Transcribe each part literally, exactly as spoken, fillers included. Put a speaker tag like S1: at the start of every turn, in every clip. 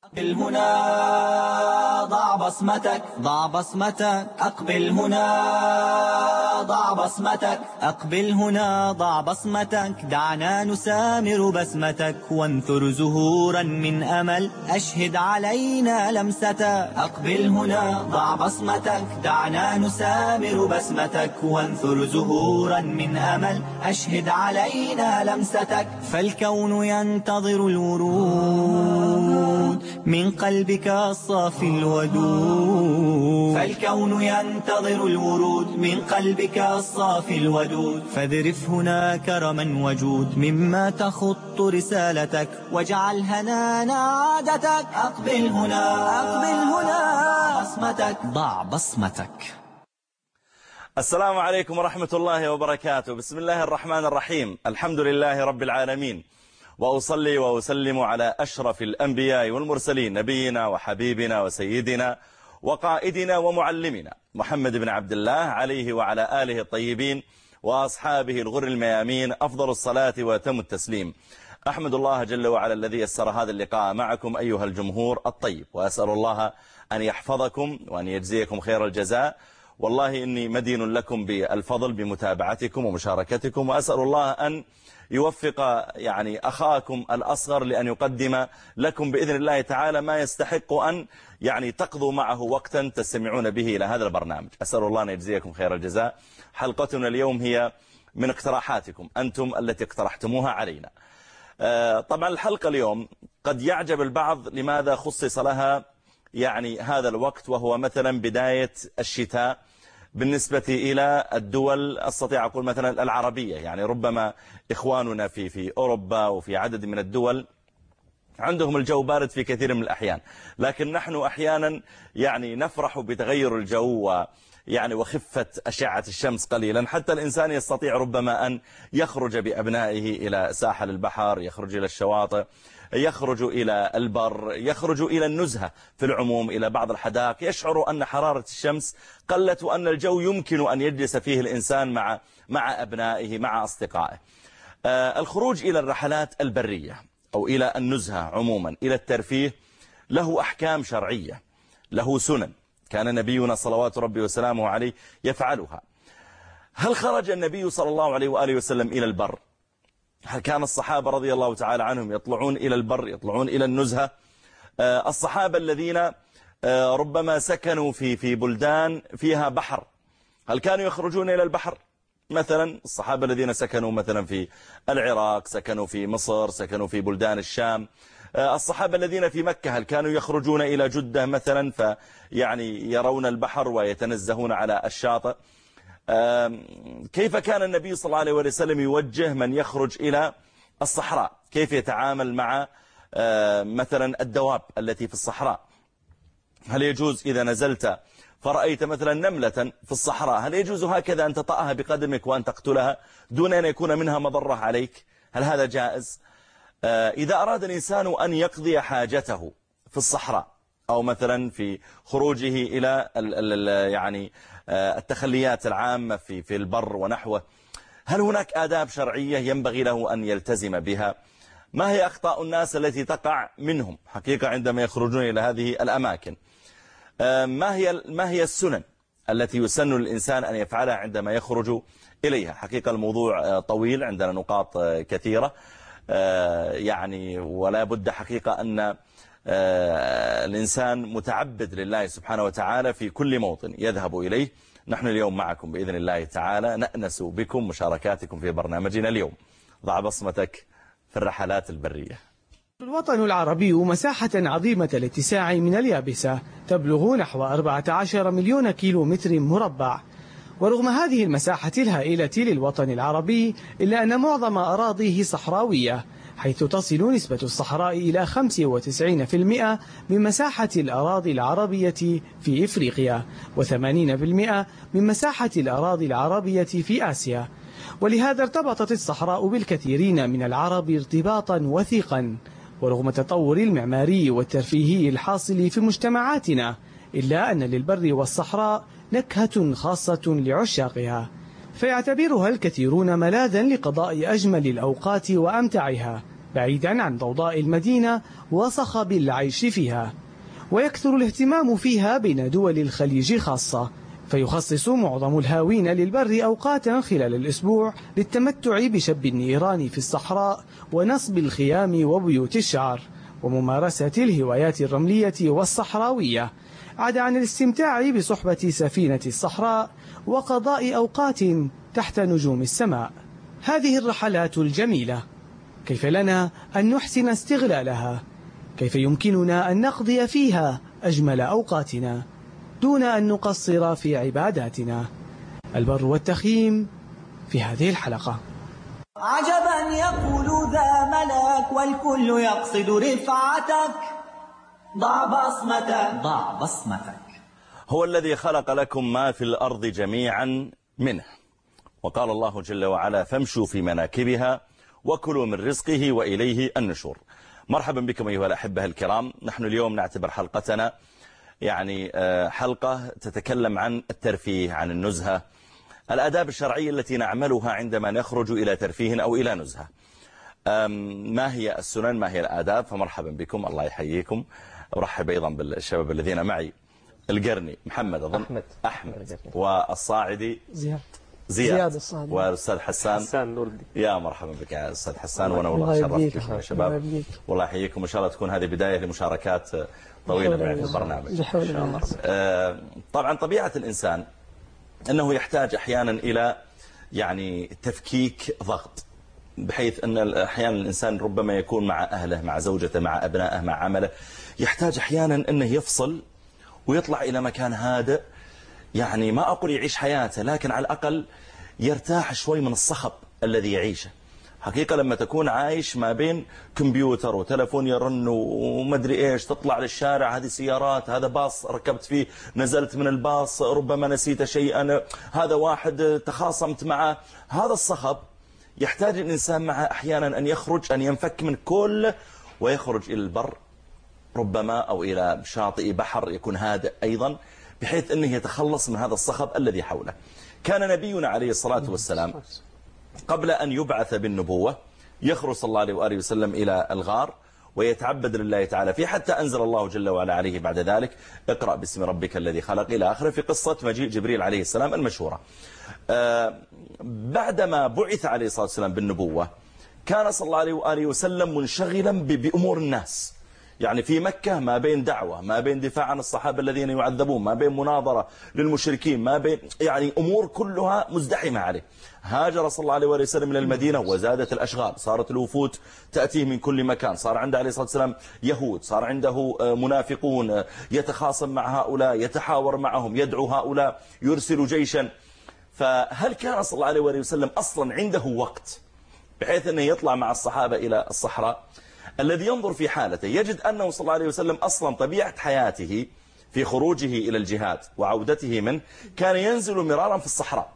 S1: أقبل هنا ضع بصمتك، ضع بصمتك. أقبل هنا ضع بصمتك، أقبل هنا ضع بصمتك. دعنا نسامر بسمتك وانثر زهورا من أمل، أشهد علينا لمستك. أقبل هنا ضع بصمتك، دعنا نسامر بسمتك وانثر زهورا من أمل، أشهد علينا لمستك. فالكون ينتظر الورود من قلبك الصافي الودود، فالكون ينتظر الورود من قلبك الصافي الودود. فاذرف هنا كرما وجود مما تخط رسالتك، واجعل هنانا عادتك. أقبل هنا، أقبل هنا بصمتك، ضع بصمتك.
S2: السلام عليكم ورحمة الله وبركاته. بسم الله الرحمن الرحيم. الحمد لله رب العالمين، وأصلي وأسلم على أشرف الأنبياء والمرسلين، نبينا وحبيبنا وسيدنا وقائدنا ومعلمنا محمد بن عبد الله عليه وعلى آله الطيبين وأصحابه الغر الميامين أفضل الصلاة وأتم التسليم. أحمد الله جل وعلا الذي يسر هذا اللقاء معكم أيها الجمهور الطيب، وأسأل الله أن يحفظكم وأن يجزيكم خير الجزاء. والله إني مدين لكم بالفضل بمتابعتكم ومشاركتكم، وأسأل الله أن يوفق يعني أخاكم الأصغر لأن يقدم لكم بإذن الله تعالى ما يستحق أن يعني تقضوا معه وقتا تستمعون به إلى هذا البرنامج. أسأل الله أن يجزيكم خير الجزاء. حلقتنا اليوم هي من اقتراحاتكم أنتم التي اقترحتموها علينا. طبعا الحلقة اليوم قد يعجب البعض لماذا خصص لها يعني هذا الوقت، وهو مثلا بداية الشتاء بالنسبة إلى الدول، أستطيع أقول مثلا العربية. يعني ربما إخواننا في في أوروبا وفي عدد من الدول عندهم الجو بارد في كثير من الأحيان، لكن نحن أحيانا يعني نفرح بتغير الجو يعني وخفة أشعة الشمس قليلا، حتى الإنسان يستطيع ربما أن يخرج بأبنائه إلى ساحل البحر، يخرج إلى الشواطئ، يخرج إلى البر، يخرج إلى النزهة في العموم، إلى بعض الحدائق، يشعر أن حرارة الشمس قلت وأن الجو يمكن أن يجلس فيه الإنسان مع مع أبنائه مع أصدقائه. آه الخروج إلى الرحلات البرية أو إلى النزهة عموما، إلى الترفيه، له أحكام شرعية، له سنن كان نبينا صلوات ربي وسلامه عليه يفعلها. هل خرج النبي صلى الله عليه وآله وسلم إلى البر؟ هل كان الصحابة رضي الله تعالى عنهم يطلعون إلى البر، يطلعون إلى النزهة؟ آه الصحابة الذين آه ربما سكنوا في في بلدان فيها بحر، هل كانوا يخرجون إلى البحر؟ مثلا الصحابة الذين سكنوا مثلا في العراق، سكنوا في مصر، سكنوا في بلدان الشام. آه الصحابة الذين في مكة هل كانوا يخرجون إلى جدة مثلا فيعني يرون البحر ويتنزهون على الشاطئ؟ كيف كان النبي صلى الله عليه وسلم يوجه من يخرج إلى الصحراء؟ كيف يتعامل مع مثلا الدواب التي في الصحراء؟ هل يجوز إذا نزلت فرأيت مثلا نملة في الصحراء، هل يجوز هكذا أن تطأها بقدمك وأن تقتلها دون أن يكون منها مضرة عليك؟ هل هذا جائز؟ إذا أراد الإنسان أن يقضي حاجته في الصحراء أو مثلا في خروجه إلى يعني التخليات العامة في في البر ونحوه، هل هناك آداب شرعية ينبغي له أن يلتزم بها؟ ما هي أخطاء الناس التي تقع منهم حقيقة عندما يخرجون إلى هذه الأماكن؟ ما هي ما هي السنن التي يسن للإنسان أن يفعلها عندما يخرج إليها؟ حقيقة الموضوع طويل، عندنا نقاط كثيرة يعني، ولا بد حقيقة أن الإنسان متعبد لله سبحانه وتعالى في كل موطن يذهب إليه. نحن اليوم معكم بإذن الله تعالى نأنس بكم مشاركاتكم في برنامجنا اليوم. ضع بصمتك في الرحلات البرية.
S3: الوطن العربي مساحة عظيمة الاتساع من اليابسة تبلغ نحو أربعة عشر مليون كيلو متر مربع، ورغم هذه المساحة الهائلة للوطن العربي إلا أن معظم أراضيه صحراوية، حيث تصل نسبة الصحراء إلى خمسة وتسعين بالمئة من مساحة الأراضي العربية في إفريقيا، وثمانين بالمئة من مساحة الأراضي العربية في آسيا. ولهذا ارتبطت الصحراء بالكثيرين من العرب ارتباطا وثيقا. ورغم التطور المعماري والترفيهي الحاصل في مجتمعاتنا، إلا أن للبر والصحراء نكهة خاصة لعشاقها، فيعتبرها الكثيرون ملاذا لقضاء أجمل الأوقات وأمتعها، بعيدا عن ضوضاء المدينة وصخب العيش فيها. ويكثر الاهتمام فيها بين دول الخليج خاصة، فيخصص معظم الهاوين للبر أوقاتا خلال الأسبوع للتمتع بشب النيران في الصحراء ونصب الخيام وبيوت الشعر وممارسة الهوايات الرملية والصحراوية، عدا عن الاستمتاع بصحبة سفينة الصحراء وقضاء أوقات تحت نجوم السماء. هذه الرحلات الجميلة كيف لنا أن نحسن استغلالها؟ كيف يمكننا أن نقضي فيها أجمل أوقاتنا دون أن نقصر في عباداتنا؟ البر والتخييم في هذه الحلقة.
S1: عجبا يقول ذا ملك والكل يقصد رفعتك، ضع بصمتك ضع بصمتك.
S2: هو الذي خلق لكم ما في الأرض جميعا منه، وقال الله جل وعلا فامشوا في مناكبها وكلوا من رزقه وإليه النشور. مرحبا بكم أيها الأحبة الكرام. نحن اليوم نعتبر حلقتنا يعني حلقة تتكلم عن الترفيه، عن النزهة، الآداب الشرعية التي نعملها عندما نخرج إلى ترفيه أو إلى نزهة. ما هي السنن، ما هي الآداب؟ فمرحبا بكم، الله يحييكم. أرحب أيضا بالشباب الذين معي، القرني محمد أظن
S4: أحمد,
S2: أحمد. والصاعدي
S4: زياد
S2: زياد,
S4: زياد الصادق،
S2: والأستاذ حسان
S4: حسان نور الدين.
S2: يا مرحبا بك يا أستاذ حسان، وأنا والله شرفتكم يا شباب، والله يحييكم. إن شاء الله تكون هذه بداية لمشاركات طويلة معي في البرنامج. آه طبعا طبيعة الإنسان أنه يحتاج أحيانا إلى يعني تفكيك ضغط، بحيث أن أحيانا الإنسان ربما يكون مع أهله، مع زوجته، مع أبنائه، مع عمله، يحتاج أحيانا أنه يفصل ويطلع إلى مكان هادئ، يعني ما أقول يعيش حياته، لكن على الأقل يرتاح شوي من الصخب الذي يعيشه. حقيقة لما تكون عايش ما بين كمبيوتر وتلفون يرن ومدري إيش، تطلع للشارع هذه سيارات، هذا باص ركبت فيه نزلت من الباص ربما نسيت شيئا، هذا واحد تخاصمت معه، هذا الصخب يحتاج الإنسان معه أحيانا أن يخرج، أن ينفك من كل ويخرج إلى البر ربما، أو إلى شاطئ بحر يكون هادئ أيضا، بحيث أنه يتخلص من هذا الصخب الذي حوله. كان نبينا عليه الصلاة والسلام قبل أن يبعث بالنبوة يخرج صلى الله عليه وآله وسلم إلى الغار ويتعبد لله تعالى فيه، حتى أنزل الله جل وعلا عليه بعد ذلك اقرأ باسم ربك الذي خلق إلى آخره، في قصة مجيء جبريل عليه السلام المشهورة. آه بعدما بعث عليه الصلاة والسلام بالنبوة كان صلى الله عليه وآله وسلم منشغلا بأمور الناس، يعني في مكة ما بين دعوة، ما بين دفاع عن الصحابة الذين يعذبون، ما بين مناظرة للمشركين، ما بين يعني أمور كلها مزدحمة عليه. هاجر صلى الله عليه وسلم من المدينة وزادت الأشغال، صارت الوفود تأتيه من كل مكان، صار عنده عليه الصلاة والسلام يهود، صار عنده منافقون يتخاصم مع هؤلاء، يتحاور معهم، يدعو هؤلاء، يرسل جيشا. فهل كان صلى الله عليه وسلم أصلا عنده وقت بحيث أنه يطلع مع الصحابة إلى الصحراء؟ الذي ينظر في حالته يجد أنه صلى الله عليه وسلم أصلا طبيعة حياته في خروجه إلى الجهاد وعودته منه كان ينزل مرارا في الصحراء.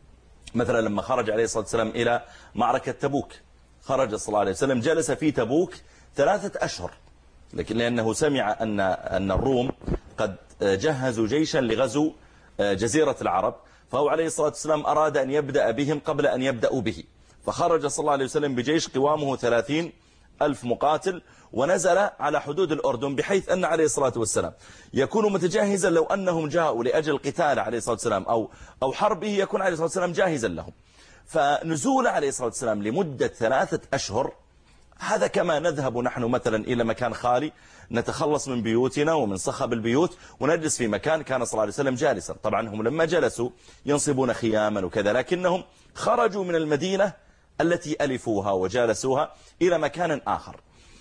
S2: مثلا لما خرج عليه الصلاة والسلام إلى معركة تبوك، خرج صلى الله عليه وسلم جلس في تبوك ثلاثة أشهر، لكن لأنه سمع أن أن الروم قد جهزوا جيشا لغزو جزيرة العرب، فهو عليه الصلاة والسلام أراد أن يبدأ بهم قبل أن يبدأوا به، فخرج صلى الله عليه وسلم بجيش قوامه ثلاثين ألف مقاتل ونزل على حدود الأردن، بحيث أن عليه الصلاة والسلام يكون متجهزا لو أنهم جاءوا لأجل القتال عليه الصلاة والسلام أو, أو حربه، يكون عليه الصلاة والسلام جاهزا لهم. فنزول عليه الصلاة والسلام لمدة ثلاثة أشهر هذا كما نذهب نحن مثلا إلى مكان خالي نتخلص من بيوتنا ومن صخب البيوت ونجلس في مكان كان صلى الله عليه وسلم جالسا. طبعا هم لما جلسوا ينصبون خياما وكذا، لكنهم خرجوا من المدينة التي ألفوها وجالسوها إلى مكان آخر.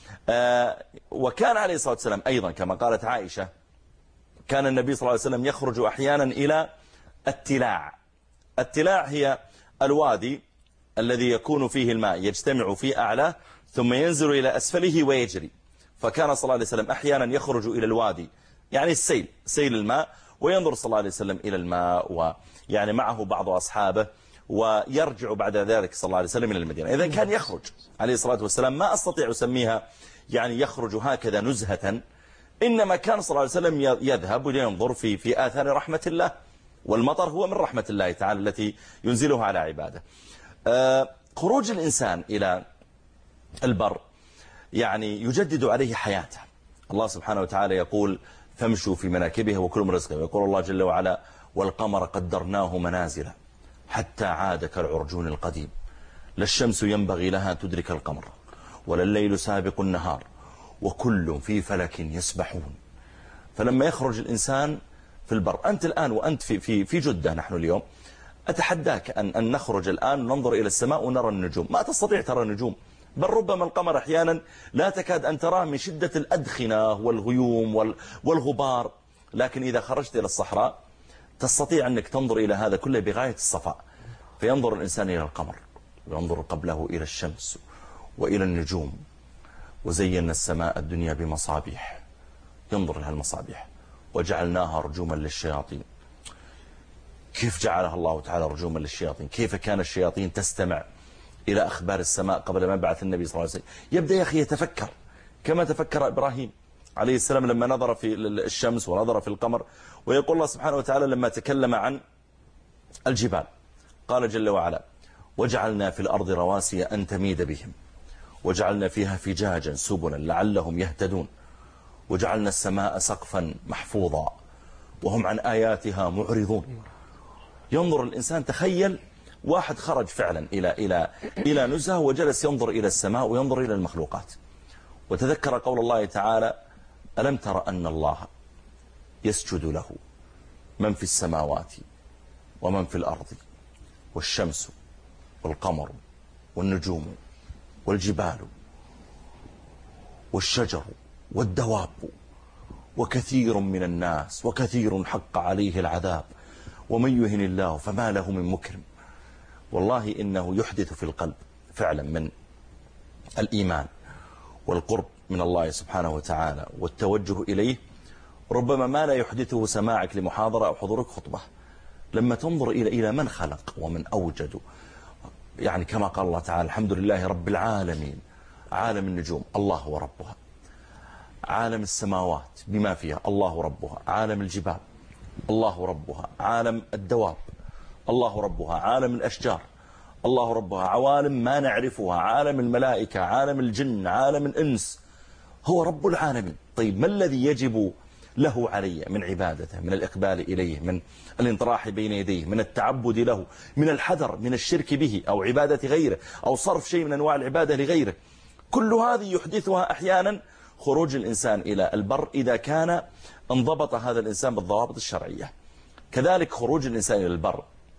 S2: آه وكان عليه الصلاة والسلام أيضا كما قالت عائشة كان النبي صلى الله عليه وسلم يخرج أحيانا إلى التلاع. التلاع هي الوادي الذي يكون فيه الماء يجتمع في أعلاه ثم ينزل إلى أسفله ويجري، فكان صلى الله عليه وسلم أحيانا يخرج إلى الوادي، يعني السيل، سيل الماء، وينظر صلى الله عليه وسلم إلى الماء ويعني معه بعض أصحابه، ويرجع بعد ذلك صلى الله عليه وسلم إلى المدينة. إذن كان يخرج عليه الصلاة والسلام، ما أستطيع أسميها يعني يخرج هكذا نزهة، إنما كان صلى الله عليه وسلم يذهب وينظر في في آثار رحمة الله، والمطر هو من رحمة الله تعالى التي ينزلها على عباده. خروج الإنسان إلى البر يعني يجدد عليه حياته. الله سبحانه وتعالى يقول فامشوا في مناكبها وكلوا من رزقه، ويقول الله جل وعلا والقمر قدرناه منازل حتى عاد كالعرجون القديم، لا الشمس ينبغي لها تدرك القمر ولا الليل سابق النهار وكل في فلك يسبحون. فلما يخرج الإنسان في البر، أنت الآن وأنت في, في, في جدة، نحن اليوم أتحداك أن, أن نخرج الآن وننظر إلى السماء ونرى النجوم، ما تستطيع ترى النجوم، بل ربما القمر أحيانا لا تكاد أن تراه من شدة الأدخنة والغيوم والغبار. لكن إذا خرجت إلى الصحراء تستطيع أنك تنظر إلى هذا كله بغاية الصفاء. فينظر الإنسان إلى القمر وينظر قبله إلى الشمس وإلى النجوم، وزينا السماء الدنيا بمصابيح، ينظر لها المصابيح وجعلناها رجوما للشياطين. كيف جعلها الله تعالى رجوما للشياطين؟ كيف كان الشياطين تستمع إلى أخبار السماء قبل ما يبعث النبي صلى الله عليه وسلم؟ يبدأ يا أخي يتفكر كما تفكر إبراهيم عليه السلام لما نظر في الشمس ونظر في القمر. ويقول الله سبحانه وتعالى لما تكلم عن الجبال قال جل وعلا وجعلنا في الأرض رواسي أن تميد بهم وجعلنا فيها فجاجا سبلا لعلهم يهتدون وجعلنا السماء سقفا محفوظا وهم عن آياتها معرضون. ينظر الإنسان، تخيل واحد خرج فعلا إلى إلى إلى نزهة وجلس ينظر إلى السماء وينظر إلى المخلوقات، وتذكر قول الله تعالى ألم تر أن الله يسجد له من في السماوات ومن في الأرض والشمس والقمر والنجوم والجبال والشجر والدواب وكثير من الناس وكثير حق عليه العذاب ومن يهن الله فما له من مكرم. والله إنه يحدث في القلب فعلا من الإيمان والقرب من الله سبحانه وتعالى والتوجه إليه ربما ما لا يحدثه سماعك لمحاضرة أو حضورك خطبة. لما تنظر إلى إلى من خلق ومن أوجد، يعني كما قال الله تعالى الحمد لله رب العالمين، عالم النجوم الله هو ربها، عالم السماوات بما فيها الله ربها، عالم الجبال الله ربها، عالم الدواب الله ربها، عالم الأشجار الله ربها، عوالم ما نعرفها، عالم الملائكة، عالم الجن، عالم الإنس، هو رب العالمين. طيب ما الذي يجب له علي من عبادته، من الإقبال إليه، من الانطراح بين يديه، من التعبد له، من الحذر من الشرك به أو عبادة غيره أو صرف شيء من أنواع العبادة لغيره؟ كل هذه يحدثها أحيانا خروج الإنسان إلى البر إذا كان انضبط هذا الإنسان بالضوابط الشرعية. كذلك خروج الإنسان إلى البر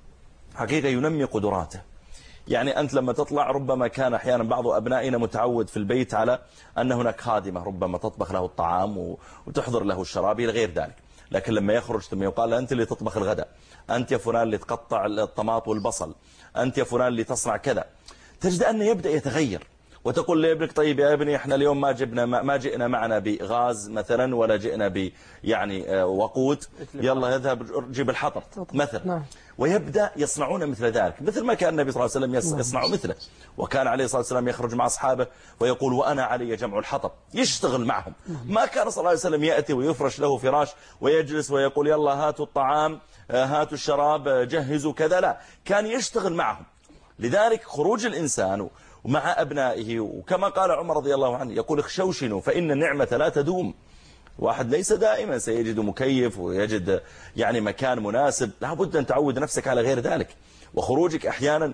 S2: حقيقة ينمي قدراته. يعني أنت لما تطلع ربما كان أحيانا بعض أبنائنا متعود في البيت على أن هناك خادمة ربما تطبخ له الطعام وتحضر له الشراب إلى غير ذلك، لكن لما يخرج ثم يقال أنت اللي تطبخ الغداء، أنت يا فلان اللي تقطع الطماط والبصل، أنت يا فلان اللي تصنع كذا، تجد أنه يبدأ يتغير. وتقول لابنك طيب يا ابني احنا اليوم ما جبنا ما جئنا معنا بغاز مثلا ولا جئنا ب يعني وقود، يلا يذهب جيب الحطب مثلا. ويبدأ يصنعون مثل ذلك، مثل ما كان النبي صلى الله عليه وسلم يصنع مثله. وكان عليه الصلاة والسلام يخرج مع أصحابه ويقول وأنا علي جمع الحطب، يشتغل معهم. ما كان صلى الله عليه وسلم يأتي ويفرش له فراش ويجلس ويقول يلا هاتوا الطعام هاتوا الشراب جهزوا كذا، لا، كان يشتغل معهم. لذلك خروج الإنسان ومع أبنائه، وكما قال عمر رضي الله عنه يقول اخشوشنوا فإن النعمة لا تدوم. واحد ليس دائما سيجد مكيف ويجد يعني مكان مناسب، لابد أن تعود نفسك على غير ذلك. وخروجك أحيانا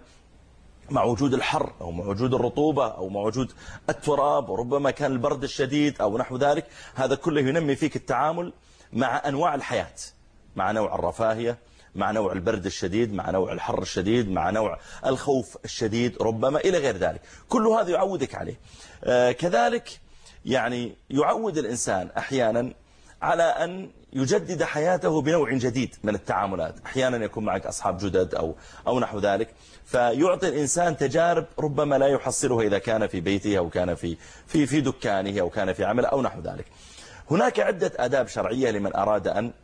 S2: مع وجود الحر أو مع وجود الرطوبة أو مع وجود التراب، وربما كان البرد الشديد أو نحو ذلك، هذا كله ينمي فيك التعامل مع أنواع الحياة، مع نوع الرفاهية، مع نوع البرد الشديد، مع نوع الحر الشديد، مع نوع الخوف الشديد ربما إلى غير ذلك. كل هذا يعودك عليه. آه كذلك يعني يعود الإنسان أحيانا على أن يجدد حياته بنوع جديد من التعاملات. أحيانا يكون معك أصحاب جدد أو, أو نحو ذلك، فيعطي الإنسان تجارب ربما لا يحصلها إذا كان في بيته أو كان في, في, في دكانه أو كان في عمله أو نحو ذلك. هناك عدة آداب شرعية لمن أراد أن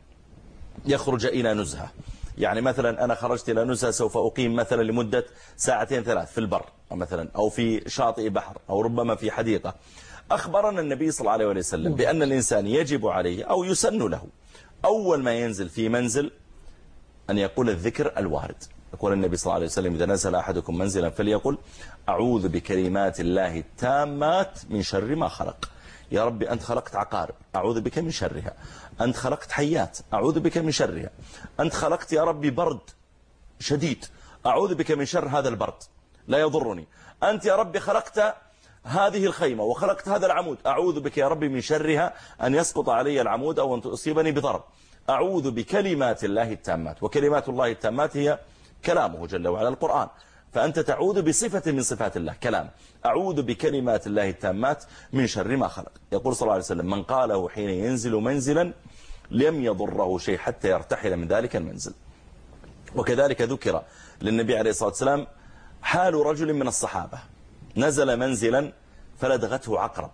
S2: يخرج إلى نزهة. يعني مثلا أنا خرجت إلى نزهة سوف أقيم مثلا لمدة ساعتين ثلاث في البر مثلا أو في شاطئ بحر أو ربما في حديقة. أخبرنا النبي صلى الله عليه وسلم بأن الإنسان يجب عليه أو يسن له أول ما ينزل في منزل أن يقول الذكر الوارد. يقول النبي صلى الله عليه وسلم إذا نزل أحدكم منزلا فليقل أعوذ بكلمات الله التامات من شر ما خلق. يا ربي أنت خلقت عقارب أعوذ بك من شرها، أنت خلقت حيات أعوذ بك من شرها، أنت خلقت يا ربي برد شديد أعوذ بك من شر هذا البرد لا يضرني، أنت يا ربي خلقت هذه الخيمة وخلقت هذا العمود أعوذ بك يا ربي من شرها أن يسقط علي العمود أو أن تصيبني بضرب. أعوذ بكلمات الله التامات، وكلمات الله التامات هي كلامه جل وعلا القرآن، فأنت تعوذ بصفة من صفات الله كلام. أعوذ بكلمات الله التامات من شر ما خلق. يقول صلى الله عليه وسلم من قاله حين ينزل منزلا لم يضره شيء حتى يرتحل من ذلك المنزل. وكذلك ذكر للنبي عليه الصلاة والسلام حال رجل من الصحابة نزل منزلا فلدغته عقرب،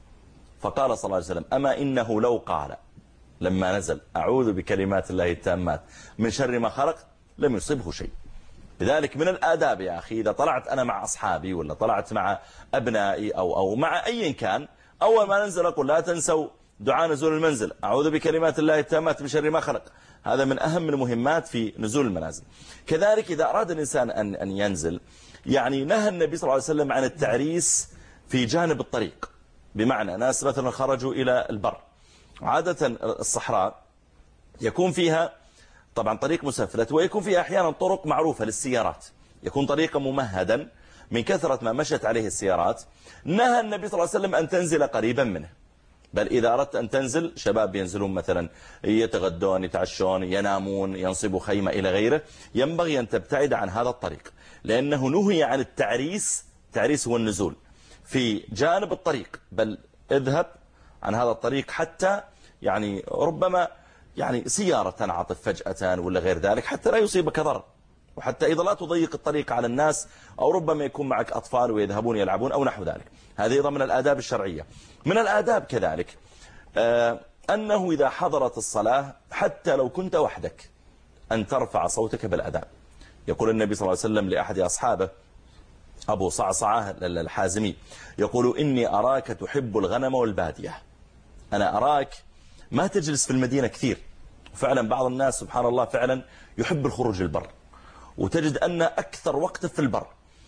S2: فقال صلى الله عليه وسلم أما إنه لو قال لما نزل أعوذ بكلمات الله التامات من شر ما خلق لم يصبه شيء. لذلك من الآداب يا أخي إذا طلعت أنا مع أصحابي ولا طلعت مع أبنائي أو, أو مع أي كان أول ما ننزل أقول لا تنسوا دعاء نزول المنزل أعوذ بكلمات الله التامات من شر ما خلق. هذا من أهم المهمات في نزول المنازل. كذلك إذا أراد الإنسان أن, أن ينزل يعني نهى النبي صلى الله عليه وسلم عن التعريس في جانب الطريق، بمعنى ناس مثلا خرجوا إلى البر، عادة الصحراء يكون فيها طبعا طريق مسفلت ويكون فيها أحيانا طرق معروفة للسيارات، يكون طريقا ممهدا من كثرة ما مشت عليه السيارات. نهى النبي صلى الله عليه وسلم أن تنزل قريبا منه، بل إذا أردت أن تنزل شباب ينزلون مثلا يتغدون يتعشون ينامون ينصبوا خيمة إلى غيره، ينبغي أن تبتعد عن هذا الطريق، لأنه نهي عن التعريس. تعريس هو النزول في جانب الطريق، بل اذهب عن هذا الطريق حتى يعني ربما يعني سيارة تنعطف فجأة ولا غير ذلك حتى لا يصيبك ضرر، وحتى إذا لا تضيق الطريق على الناس، أو ربما يكون معك أطفال ويذهبون يلعبون أو نحو ذلك. هذه أيضا من الآداب الشرعية. من الآداب كذلك آه أنه إذا حضرت الصلاة حتى لو كنت وحدك أن ترفع صوتك بالأذان. يقول النبي صلى الله عليه وسلم لأحد أصحابه أبو صعصعة الحازمي يقول إني أراك تحب الغنم والبادية، أنا أراك ما تجلس في المدينة كثير. فعلا بعض الناس سبحان الله فعلا يحب الخروج البر، وتجد أن أكثر وقت في البر،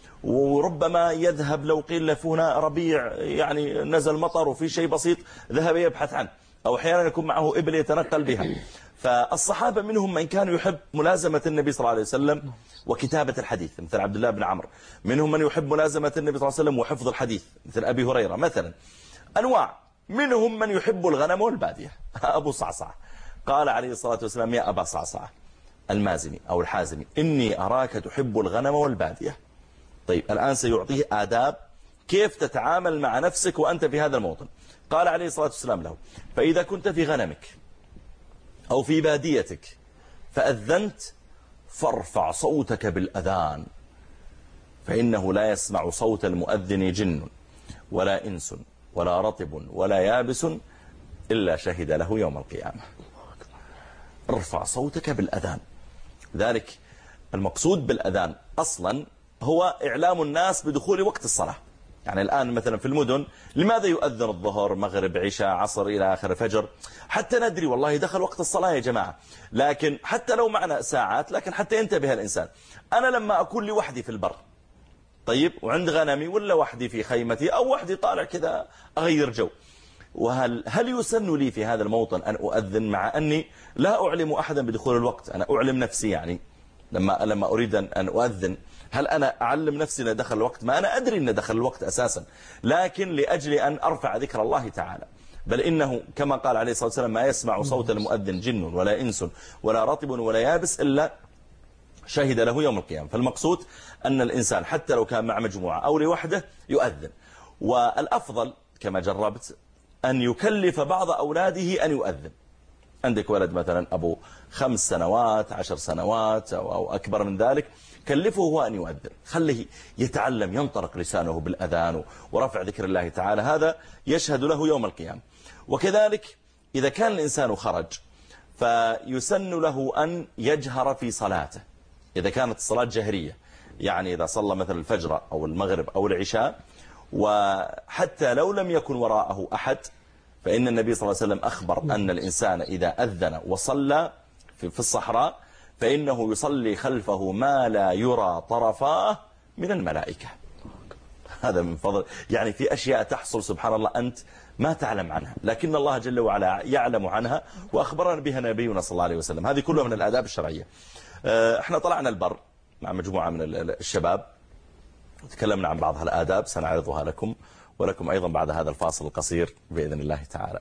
S2: وربما يذهب لو قيل له هنا ربيع يعني نزل مطر وفي شيء بسيط ذهب يبحث عنه، أو أحيانا يكون معه إبل يتنقل بها. فالصحابة منهم من كانوا يحب ملازمة النبي صلى الله عليه وسلم وكتابة الحديث مثل عبد الله بن عمرو، منهم من يحب ملازمة النبي صلى الله عليه وسلم وحفظ الحديث مثل أبي هريرة مثلا، أنواع. منهم من يحب الغنم والبادية أبو صعصعة قال عليه الصلاة والسلام يا أبا صعصعة المازني أو الحازمي إني أراك تحب الغنم والبادية. طيب الآن سيعطيه آداب كيف تتعامل مع نفسك وأنت في هذا الموطن. قال عليه الصلاة والسلام له فإذا كنت في غنمك أو في باديتك فأذنت فارفع صوتك بالأذان، فإنه لا يسمع صوت المؤذن جن ولا إنس ولا رطب ولا يابس إلا شهد له يوم القيامة. ارفع صوتك بالأذان. ذلك المقصود بالأذان أصلا هو إعلام الناس بدخول وقت الصلاة. يعني الآن مثلا في المدن لماذا يؤذن الظهر مغرب عشاء عصر إلى آخر فجر؟ حتى ندري والله دخل وقت الصلاة يا جماعة، لكن حتى لو معنا ساعات لكن حتى ينتبه الإنسان. أنا لما أكون لوحدي في البر طيب وعند غنمي ولا وحدي في خيمتي أو وحدي طالع كذا أغير جو، وهل هل يسن لي في هذا الموطن أن أؤذن مع أني لا أعلم أحدا بدخول الوقت؟ أنا أعلم نفسي يعني لما لما أريد أن أؤذن، هل أنا أعلم نفسي أن دخل الوقت؟ ما أنا أدري أن دخل الوقت أساسا، لكن لأجل أن أرفع ذكر الله تعالى. بل إنه كما قال عليه الصلاة والسلام ما يسمع صوت المؤذن جن ولا إنس ولا رطب ولا يابس إلا شهد له يوم القيامة. فالمقصود أن الإنسان حتى لو كان مع مجموعة أو لوحده يؤذن، والأفضل كما جربت أن يكلف بعض أولاده أن يؤذن. عندك ولد مثلا أبو خمس سنوات عشر سنوات أو أكبر من ذلك، كلفه هو أن يؤذن، خليه يتعلم ينطلق لسانه بالأذان ورفع ذكر الله تعالى، هذا يشهد له يوم القيامة. وكذلك إذا كان الإنسان خرج فيسن له أن يجهر في صلاته إذا كانت الصلاة جهرية، يعني إذا صلى مثلا الفجر أو المغرب أو العشاء، وحتى لو لم يكن وراءه أحد، فإن النبي صلى الله عليه وسلم أخبر أن الإنسان إذا أذن وصلى في الصحراء فإنه يصلي خلفه ما لا يرى طرفاه من الملائكة. هذا من فضل، يعني في أشياء تحصل سبحان الله أنت ما تعلم عنها، لكن الله جل وعلا يعلم عنها وأخبرنا بها نبينا صلى الله عليه وسلم. هذه كلها من الآداب الشرعية. احنا طلعنا البر مع مجموعة من الشباب، تكلمنا عن بعض الآداب سنعرضها لكم ولكم أيضا بعد هذا الفاصل القصير بإذن الله تعالى.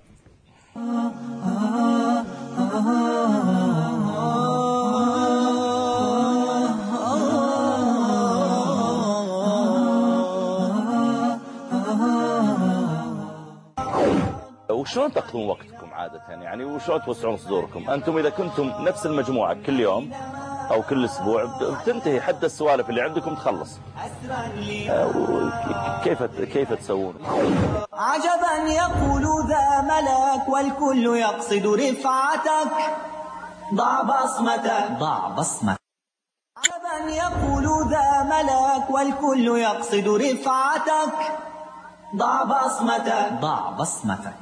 S2: وشلون تقضون وقتكم عادة يعني، وشلون توسعون صدوركم أنتم إذا كنتم نفس المجموعة كل يوم أو كل أسبوع بتنتهي حتى السوالف اللي عندكم تخلص، كيف كيف تسوون؟
S1: عجبا يقول ذا ملك والكل يقصد رفعتك، ضع بصمتك ضع بصمتك. عجبا يقول ذا ملك والكل يقصد رفعتك، ضع بصمتك ضع بصمتك.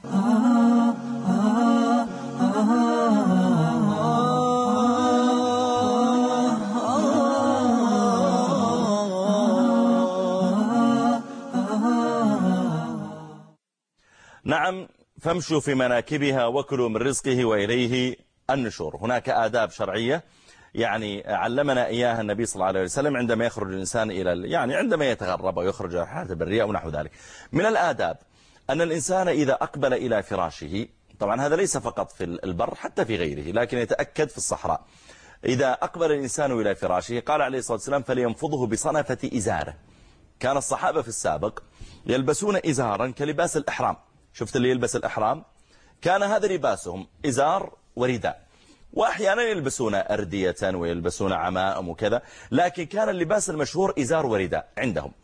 S2: نعم، فامشوا في مناكبها وكلوا من رزقه وإليه النشور. هناك آداب شرعية يعني علمنا إياها النبي صلى الله عليه وسلم عندما يخرج الإنسان إلى يعني عندما يتغرب ويخرج إلى حالة البرية ونحو ذلك. من الآداب أن الإنسان إذا أقبل إلى فراشه، طبعا هذا ليس فقط في البر حتى في غيره لكن يتأكد في الصحراء، إذا أقبل الإنسان إلى فراشه قال عليه الصلاة والسلام فلينفضه بصنفة إزاره. كان الصحابة في السابق يلبسون إزارا كلباس الإحرام، شفت اللي يلبس الإحرام كان هذا لباسهم إزار ورداء، وأحيانا يلبسون أردية ويلبسون عمائم وكذا، لكن كان اللباس المشهور إزار ورداء عندهم.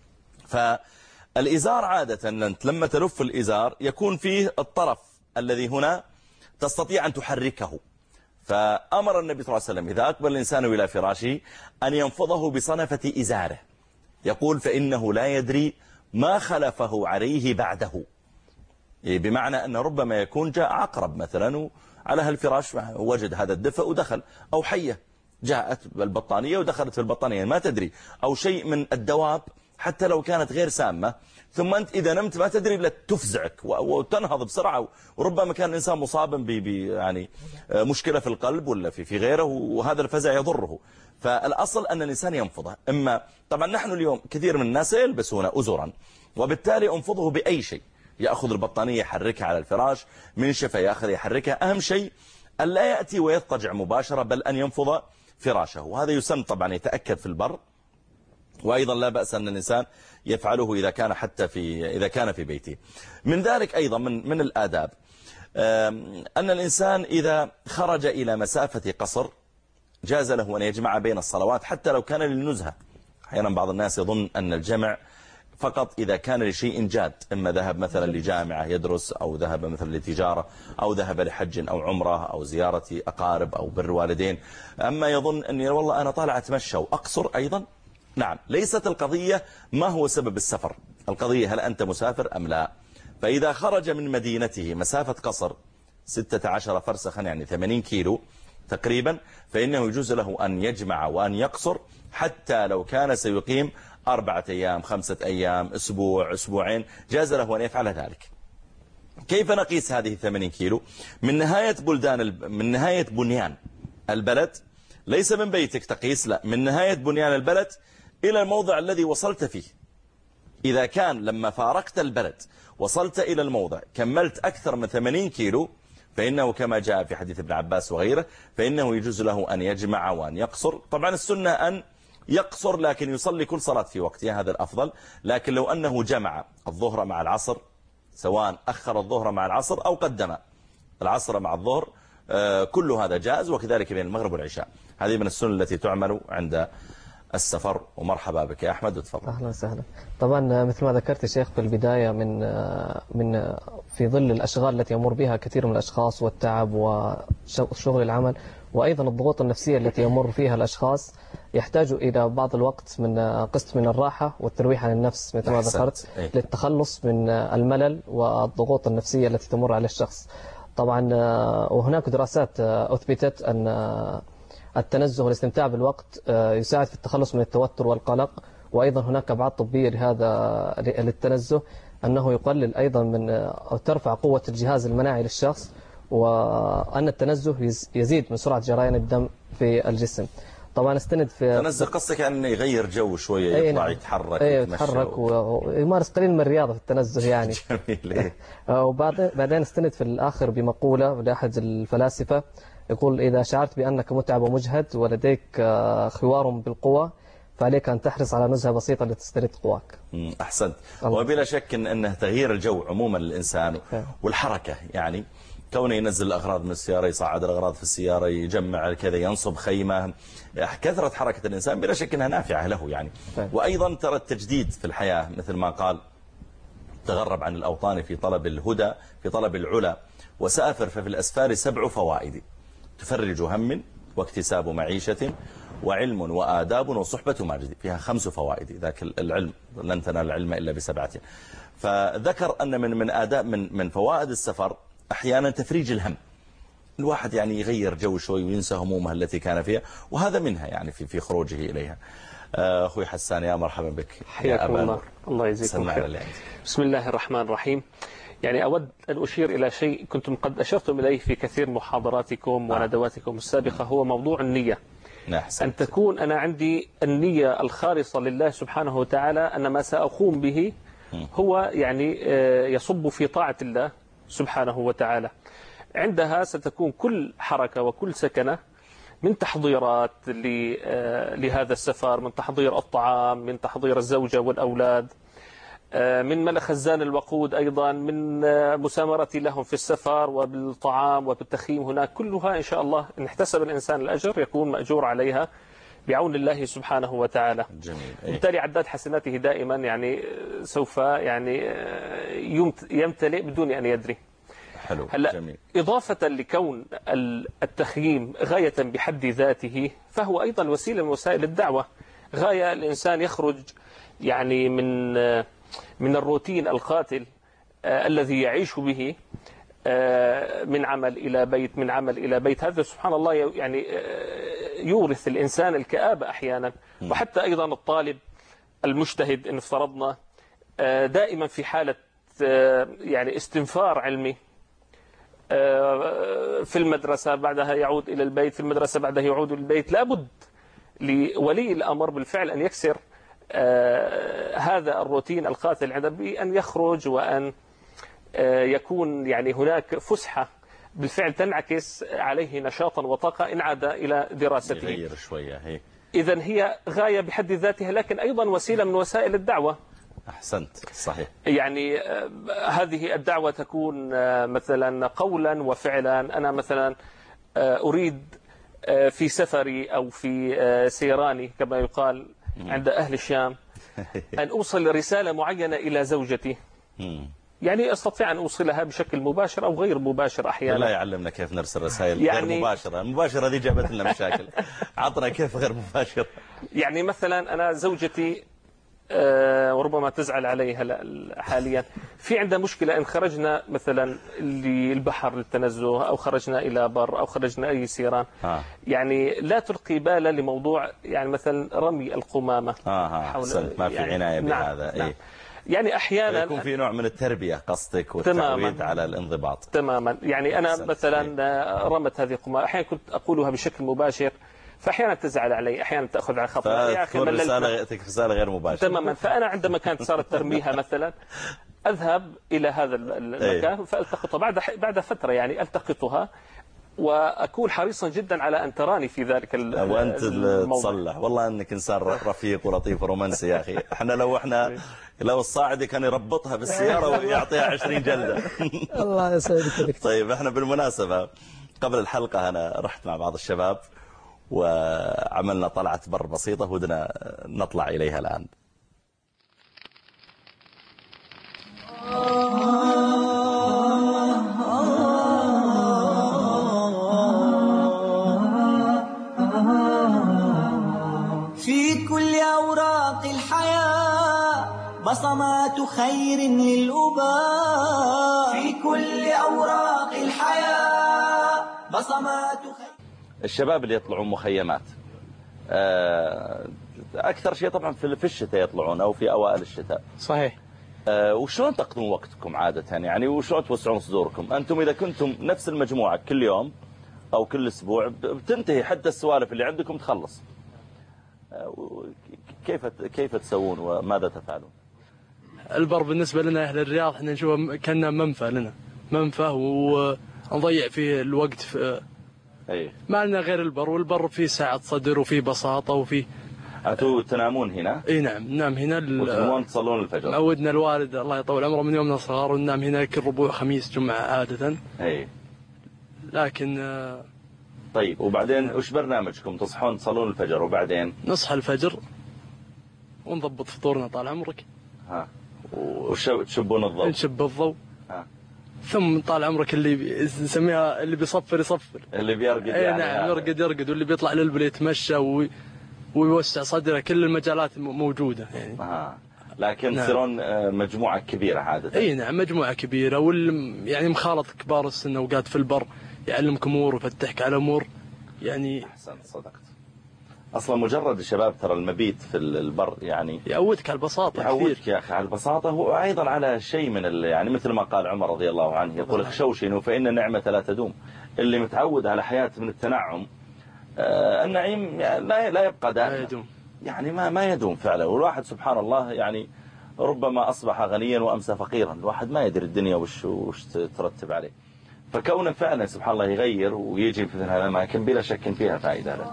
S2: فالإزار عادة لما تلف الإزار يكون فيه الطرف الذي هنا تستطيع أن تحركه، فأمر النبي صلى الله عليه وسلم إذا أقبل الإنسان إلى فراشه أن ينفضه بصنفة إزاره، يقول فإنه لا يدري ما خلفه عليه بعده، بمعنى أن ربما يكون جاء عقرب مثلا على هالفراش وجد هذا الدفء ودخل، أو حية جاءت بالبطانية ودخلت في البطانية ما تدري، أو شيء من الدواب حتى لو كانت غير سامة، ثم أنت إذا نمت ما تدري إلا تفزعك وتنهض بسرعة، وربما كان الإنسان مصابا ب يعني مشكلة في القلب ولا في في غيره، وهذا الفزع يضره. فالأصل أن الإنسان ينفضه. إما طبعا نحن اليوم كثير من الناس يلبسون أزرا، وبالتالي أنفضه بأي شيء، يأخذ البطانية يحركها على الفراش، منشفة يأخذ يحركها، أهم شيء أن لا يأتي ويضطجع مباشرة بل أن ينفض فراشه، وهذا يسن طبعا يتأكد في البر، وأيضا لا بأس أن الإنسان يفعله إذا كان حتى في إذا كان في بيته. من ذلك أيضا من من الآداب أن الإنسان إذا خرج إلى مسافة قصر جاز له أن يجمع بين الصلوات حتى لو كان للنزهة. أحيانا بعض الناس يظن أن الجمع فقط إذا كان لشيء جاد، إما ذهب مثلا لجامعة يدرس، أو ذهب مثلا لتجارة، أو ذهب لحج أو عمرة أو زيارة أقارب أو بر والدين. أما يظن أني والله أنا طالع أتمشى وأقصر أيضا، نعم ليست القضية ما هو سبب السفر، القضية هل أنت مسافر أم لا. فإذا خرج من مدينته مسافة قصر ستة عشر فرسخا يعني ثمانين كيلو تقريبا، فإنه يجوز له أن يجمع وأن يقصر حتى لو كان سيقيم أربعة أيام خمسة أيام أسبوع أسبوعين، جاز له أن يفعل ذلك. كيف نقيس هذه ثمانين كيلو؟ من نهاية بلدان الب... من نهاية بنيان البلد، ليس من بيتك تقيس، لا، من نهاية بنيان البلد إلى الموضع الذي وصلت فيه. إذا كان لما فارقت البلد وصلت إلى الموضع كملت أكثر من ثمانين كيلو، فإنه كما جاء في حديث ابن عباس وغيره، فإنه يجوز له أن يجمع وأن يقصر. طبعا السنة أن يقصر لكن يصلي كل صلاة في وقتها، هذا الأفضل. لكن لو أنه جمع الظهر مع العصر، سواء أخر الظهر مع العصر أو قدم العصر مع الظهر، كل هذا جائز، وكذلك بين المغرب والعشاء. هذه من السنة التي تعمل عند السفر. ومرحبا بك يا أحمد، وتفضل.
S4: أهلا وسهلا. طبعا مثل ما ذكرت الشيخ في البداية، من من في ظل الأشغال التي يمر بها كثير من الأشخاص والتعب وشغل العمل، وأيضا الضغوط النفسية التي يمر فيها الأشخاص، يحتاج إلى بعض الوقت من قسط من الراحة والترويح عن النفس مثل ما ذكرت، للتخلص من الملل والضغوط النفسية التي تمر على الشخص. طبعا وهناك دراسات أثبتت أن التنزه والاستمتاع بالوقت يساعد في التخلص من التوتر والقلق. وأيضا هناك أبعاد طبية لهذا للتنزه، أنه يقلل أيضا من أو ترفع قوة الجهاز المناعي للشخص، وأن التنزه يزيد من سرعة جريان الدم في الجسم. طبعا استند في
S2: تنزه قصدك أنه يغير جو شوية، يطلع
S4: نعم.
S2: يتحرك
S4: ايه يتحرك ويمارس قليل من الرياضة في التنزه يعني.
S2: جميل.
S4: وبعدين بعدين استند في الآخر بمقولة لأحد الفلاسفة يقول: إذا شعرت بأنك متعب ومجهد ولديك خوار بالقوة فعليك أن تحرص على نزهة بسيطة لتسترد قواك.
S2: أحسنت. وبلا شك إن أنه تغيير الجو عموما للإنسان والحركة، يعني كونه ينزل الأغراض من السيارة، يصعد الأغراض في السيارة، يجمع كذا، ينصب خيمة، كثرة حركة الإنسان بلا شك أنها نافعة له يعني. وأيضا ترى التجديد في الحياة مثل ما قال: تغرب عن الأوطان في طلب الهدى في طلب العلا، وسافر ففي الأسفار سبع فوائد: تفرج هم واكتساب معيشة وعلم وآداب وصحبة ماجد. فيها خمس فوائد، ذاك العلم لن تنال العلم إلا بسبعة. فذكر أن من من آداب من من فوائد السفر أحيانا تفريج الهم، الواحد يعني يغير جو شوي وينسى همومه التي كان فيها، وهذا منها يعني في في خروجه إليها. أخوي حسان، يا مرحبا بك.
S5: حياكم الله. الله يجزيكم خير. بسم الله الرحمن الرحيم. يعني أود أن أشير إلى شيء كنتم قد أشرتم إليه في كثير محاضراتكم وندواتكم السابقة، هو موضوع النية. أن تكون أنا عندي النية الخالصة لله سبحانه وتعالى، أن ما سأقوم به هو يعني يصب في طاعة الله سبحانه وتعالى. عندها ستكون كل حركة وكل سكنة من تحضيرات لهذا السفر، من تحضير الطعام، من تحضير الزوجة والأولاد، من ملء خزان الوقود، أيضا من مسامرتي لهم في السفر وبالطعام وبالتخييم هناك، كلها إن شاء الله إن احتسب الإنسان الأجر يكون مأجور عليها بعون الله سبحانه وتعالى.
S2: جميل.
S5: بالتالي عداد حسناته دائما يعني سوف يعني يمتلئ بدون أن يدري.
S2: حلو.
S5: هلا
S2: جميل.
S5: إضافة لكون التخييم غاية بحد ذاته، فهو أيضا وسيلة من وسائل الدعوة. غاية الإنسان يخرج يعني من من الروتين القاتل آه الذي يعيش به، آه من عمل إلى بيت، من عمل إلى بيت. هذا سبحان الله يعني آه يورث الإنسان الكآبة أحيانا. وحتى أيضا الطالب المجتهد إن افترضنا آه دائما في حالة آه يعني استنفار علمي، آه في المدرسة بعدها يعود إلى البيت، في المدرسة بعدها يعود إلى البيت، لابد لولي الأمر بالفعل أن يكسر آه هذا الروتين القاتل عنده بأن يخرج، وأن آه يكون يعني هناك فسحة بالفعل تنعكس عليه نشاطا وطاقة إن عاد إلى دراسته.
S2: يغير شوية هي.
S5: إذن هي غاية بحد ذاتها، لكن أيضا وسيلة من وسائل الدعوة.
S2: أحسنت. صحيح.
S5: يعني آه هذه الدعوة تكون آه مثلا قولا وفعلا. أنا مثلا آه أريد آه في سفري أو في آه سيراني كما يقال عند أهل الشام أن أوصل رسالة معينة إلى زوجتي، يعني أستطيع أن أوصلها بشكل مباشر أو غير مباشر أحيانا.
S2: لا يعلمنا كيف نرسل رسائل
S5: يعني
S2: غير مباشرة. المباشرة دي جابت لنا مشاكل. عطنا كيف غير مباشر.
S5: يعني مثلا أنا زوجتي أه وربما تزعل علي هلا حاليا، في عندها مشكلة إن خرجنا مثلا للبحر للتنزه أو خرجنا إلى بر أو خرجنا أي سيران،
S2: آه.
S5: يعني لا تلقي بالا لموضوع يعني مثلا رمي القمامة.
S2: آه حول ما في يعني عناية بهذا.
S5: نعم. نعم. يعني أحيانا
S2: يكون في نوع من التربية قصدك والتعويد على الانضباط.
S5: تماما. يعني أنا مثلا رمت هذه القمامة، أحيانا كنت أقولها بشكل مباشر، فأحيانا تزعل علي، أحيانا تأخذ على خطأ، يا أخي
S2: رسالة رسالة غير مباشرة.
S5: تماما. فأنا عندما كانت صارت ترميها مثلا أذهب إلى هذا المكان فألتقطها بعد بعد فترة، يعني ألتقطها وأكون حريصا جدا على أن تراني في ذلك الموضوع.
S2: وأنت تصلح. والله أنك إنسان رفيق ولطيف ورومانسي يا أخي. احنا لو احنا لو الصاعدي كان يربطها بالسيارة ويعطيها عشرين جلدة.
S4: الله يسعدك.
S2: طيب احنا بالمناسبة قبل الحلقة أنا رحت مع بعض الشباب وعملنا طلعة بر بسيطة ودنا نطلع إليها الآن.
S1: في كل أوراق الحياة بصمات خير للأباء. في كل أوراق الحياة بصمات خير.
S2: الشباب اللي يطلعون مخيمات أكثر شيء طبعا في الشتاء يطلعون أو في أوائل الشتاء.
S3: صحيح.
S2: وشلون تقضون وقتكم عادة يعني وشلون توسعون صدوركم أنتم إذا كنتم نفس المجموعة كل يوم أو كل أسبوع بتنتهي حتى السوالف اللي عندكم تخلص، كيف كيف تسوون وماذا تفعلون؟
S6: البر بالنسبة لنا أهل الرياض احنا نشوفه كأنه منفى لنا، منفى ونضيع فيه الوقت في
S2: أي.
S6: ما لنا غير البر، والبر فيه سعة صدر وفيه بساطة وفيه.
S2: أنتوا تنامون هنا؟
S6: اي نعم ننام هنا.
S2: وتنامون تصلون الفجر؟
S6: عودنا الوالد الله يطول عمره من يومنا صغار وننام هنا كل ربوع خميس جمعة عادة.
S2: أي.
S6: لكن
S2: طيب وبعدين وش برنامجكم؟ تصحون تصلون الفجر وبعدين؟
S6: نصحى الفجر ونضبط فطورنا طال عمرك.
S2: ها. وتشبون الضوء؟
S6: نشب الضوء.
S2: ها.
S6: ثم طال عمرك اللي نسميها اللي بيصفر يصفر.
S2: اللي بيرقد
S6: يعني. اي نعم يرقد يرقد، واللي بيطلع للبل يتمشى وي... ويوسع صدره، كل المجالات موجودة يعني.
S2: آه. لكن تصيرون نعم. مجموعة كبيرة عادة.
S6: اي نعم مجموعة كبيرة، وال يعني مخالط كبار السن وقاعد في البر يعلمك امور ويفتحك على امور يعني.
S2: احسن صدقت. اصلا مجرد الشباب ترى المبيت في البر يعني
S6: يعودك على البساطة،
S2: يعودك يا اخي على البساطة، وايضا على شيء من يعني مثل ما قال عمر رضي الله عنه يقول اخشوشنوا فإن النعمة لا تدوم. اللي متعود على حياة من التنعم آه النعيم لا لا يبقى دائما يعني ما ما يدوم فعلا. والواحد سبحان الله يعني ربما أصبح غنيا وأمسى فقيرا، الواحد ما يدري الدنيا وش وش ترتب عليه. فكونه فعلا سبحان الله يغير ويجي في هذا الأماكن بلا شك فيها فائدة له.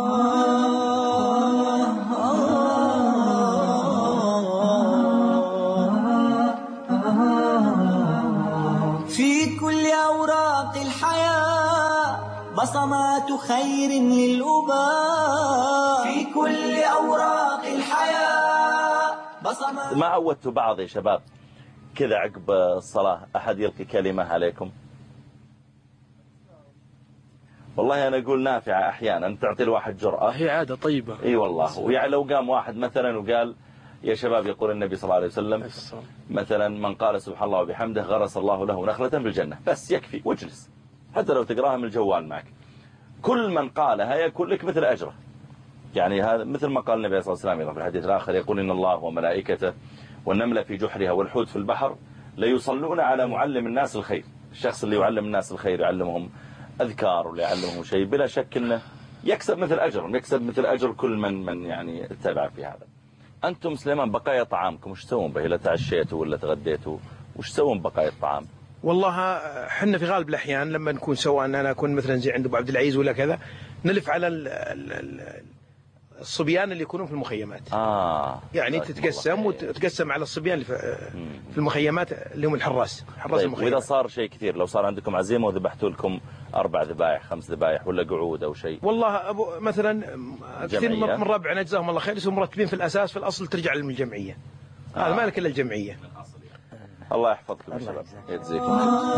S1: في كل أوراق الحياة بصمات خير للأباء. في كل أوراق الحياة بصمات.
S2: ما عودتوا بعض يا شباب كذا عقب الصلاة أحد يلقي كلمة عليكم؟ والله أنا أقول نافعة أحيانا تعطي الواحد جرأة.
S6: هي عادة طيبة.
S2: إي والله. ويعني لو قام واحد مثلا وقال يا شباب يقول النبي صلى الله عليه وسلم مثلا من قال سبحان الله وبحمده غرس الله له نخلة بالجنة، بس يكفي واجلس حتى لو تقراها من الجوال معك. كل من قالها يكون لك مثل أجره. يعني هذا مثل ما قال النبي صلى الله عليه وسلم في الحديث الآخر يقول إن الله وملائكته والنملة في جحرها والحوت في البحر ليصلون على معلم الناس الخير. الشخص اللي يعلم الناس الخير يعلمهم أذكار ولا يعلمهم شيء بلا شك أنه يكسب مثل أجر، يكسب مثل أجر كل من من يعني اتبع في هذا. أنتم سليمان بقايا طعامكم وش تسوون به؟ إذا تعشيتوا ولا تغديتوا وش تسوون بقايا الطعام؟
S7: والله حنا في غالب الأحيان لما نكون سواء أنا أكون مثلا زي عند أبو عبد العزيز ولا كذا نلف على ال ال الصبيان اللي يكونون في المخيمات.
S2: آه
S7: يعني تتقسم وتتقسم على الصبيان اللي في المخيمات اللي هم الحراس حراس
S2: طيب.
S7: المخيمات.
S2: وإذا صار شيء كثير لو صار عندكم عزيمة وذبحتوا لكم أربع ذبايح خمس ذبايح ولا قعود أو شيء؟
S7: والله أبو مثلا كثير من ربعنا جزاهم الله خير يصيروا مرتبين في الأساس في الأصل ترجع لهم الجمعية. آه. هذا مالك إلا الجمعية.
S2: الله يحفظكم يا شباب يجزيكم.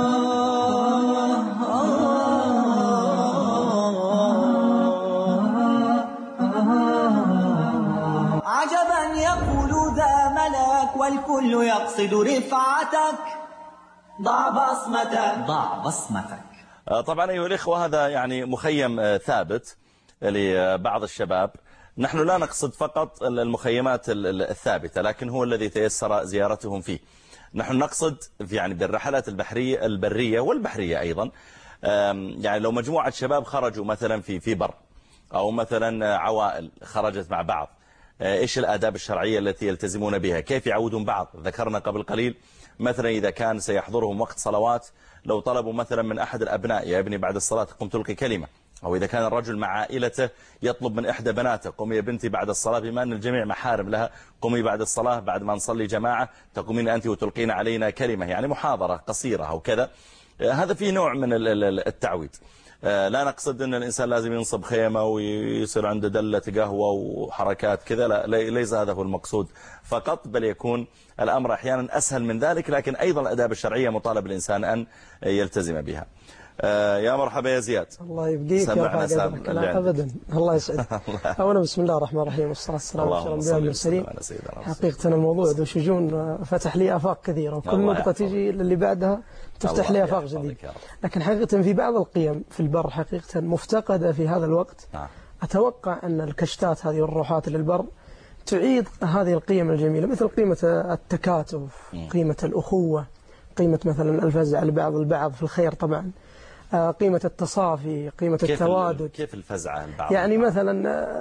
S1: عجبا يقول ذا ملك والكل يقصد رفعتك ضع بصمتك ضع بصمتك.
S2: طبعا أيها الإخوة هذا يعني مخيم ثابت لبعض الشباب. نحن لا نقصد فقط المخيمات الثابتة لكن هو الذي تيسر زيارتهم فيه. نحن نقصد يعني بالرحلات البحرية البرية والبحرية أيضا. يعني لو مجموعة شباب خرجوا مثلا في في بر أو مثلا عوائل خرجت مع بعض، إيش الآداب الشرعية التي يلتزمون بها؟ كيف يعودون بعض؟ ذكرنا قبل قليل مثلا إذا كان سيحضرهم وقت صلوات لو طلبوا مثلا من أحد الأبناء يا ابني بعد الصلاة قم تلقي كلمة، أو إذا كان الرجل مع عائلته يطلب من إحدى بناته قومي يا بنتي بعد الصلاة بما أن الجميع محارم لها قومي بعد الصلاة بعد ما نصلي جماعة تقومين أنت وتلقين علينا كلمة، يعني محاضرة قصيرة أو كذا. هذا فيه نوع من التعويد. لا نقصد أن الإنسان لازم ينصب خيمة ويصير عنده دلة قهوة وحركات كذا، لا ليس هذا هو المقصود فقط، بل يكون الأمر أحيانا أسهل من ذلك، لكن أيضا الأداب الشرعية مطالب الإنسان أن يلتزم بها. يا مرحبا يا زياد.
S8: الله يبقيك يا قدرك. لا أبدا الله يسعدك. أولا بسم الله الرحمن الرحيم والصلاة والسلام على الأنبياء والمرسلين. حقيقة الموضوع ذو شجون فتح لي آفاق كثيرة، وكل نقطة تجي للي بعدها تفتح لي آفاق جديدة. لكن حقيقة في بعض القيم في البر حقيقة مفتقدة في هذا الوقت. أتوقع أن الكشتات هذه والروحات للبر تعيد هذه القيم الجميلة، مثل قيمة التكاتف، قيمة الأخوة، قيمة مثلا الفزع لبعض البعض في الخير طبعا، قيمة التصافي، قيمة
S2: كيف
S8: التوادد.
S2: كيف الفزعة البعض؟
S8: يعني مثلا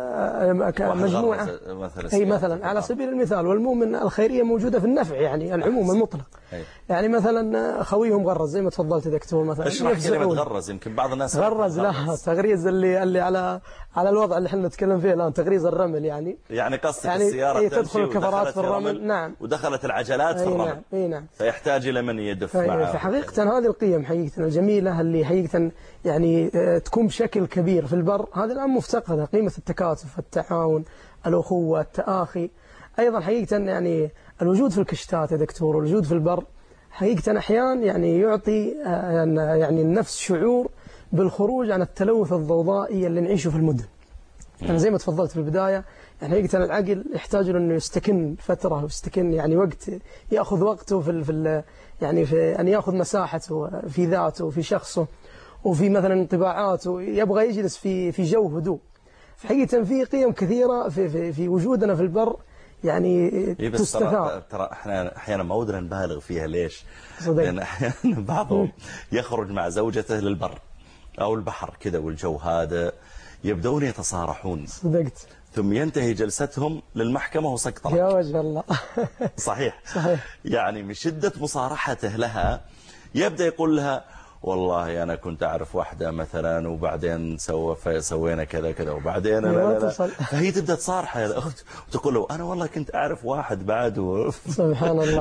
S8: مجموعة مثلا أي مثلا على سبيل المثال، والمؤمن الخيرية موجودة في النفع، يعني العموم المطلق. أي. يعني مثلا خويهم غرز زي ما تفضلت دكتور مثلا.
S2: اشرح كلمة غرز، يمكن بعض الناس
S8: غرز لا تغريز اللي اللي على على الوضع اللي احنا نتكلم فيه الآن، تغريز الرمل يعني.
S2: يعني قصدك يعني السيارة
S8: إيه تدخل الكفرات في الرمل, الرمل
S2: نعم، ودخلت العجلات في الرمل.
S8: نعم. أي نعم.
S2: فيحتاج إلى من يدف معه.
S8: فحقيقة هذه القيم حقيقة الجميلة اللي حقيقة يعني تكون بشكل كبير في البر، هذه الآن مفتقدة. قيمة التكاتف، التعاون، الأخوة، التآخي. أيضا حقيقة يعني الوجود في الكشتات يا دكتور والوجود في البر حقيقة أحيانا يعني يعطي يعني النفس شعور بالخروج عن التلوث الضوضائي اللي نعيشه في المدن. يعني زي ما تفضلت في البداية، يعني حقيقة العقل يحتاج له إنه يستكن فترة ويستكن يعني وقت، يأخذ وقته في في يعني في أن يأخذ مساحته في ذاته وفي شخصه وفي مثلا انطباعاته، يبغى يجلس في في جو هدوء. حقيقة في قيم كثيرة في في في وجودنا في البر يعني تستثار.
S2: ترى احنا احيانا ما ودنا نبالغ فيها. ليش؟ صدق. لان احيانا بعضهم يخرج مع زوجته للبر او البحر كذا والجو هذا، يبدون يتصارحون.
S8: صدقت.
S2: ثم ينتهي جلستهم للمحكمة وسقط
S8: يا وجه الله.
S2: صحيح.
S8: صحيح.
S2: يعني من شدة مصارحته لها يبدأ يقول لها والله أنا كنت أعرف واحدة مثلا وبعدين سو سوينا كذا كذا وبعدين أنا لا لا. فهي تبدأ تصارحها يا الأخت وتقول له أنا والله كنت أعرف واحد بعده.
S8: سبحان الله.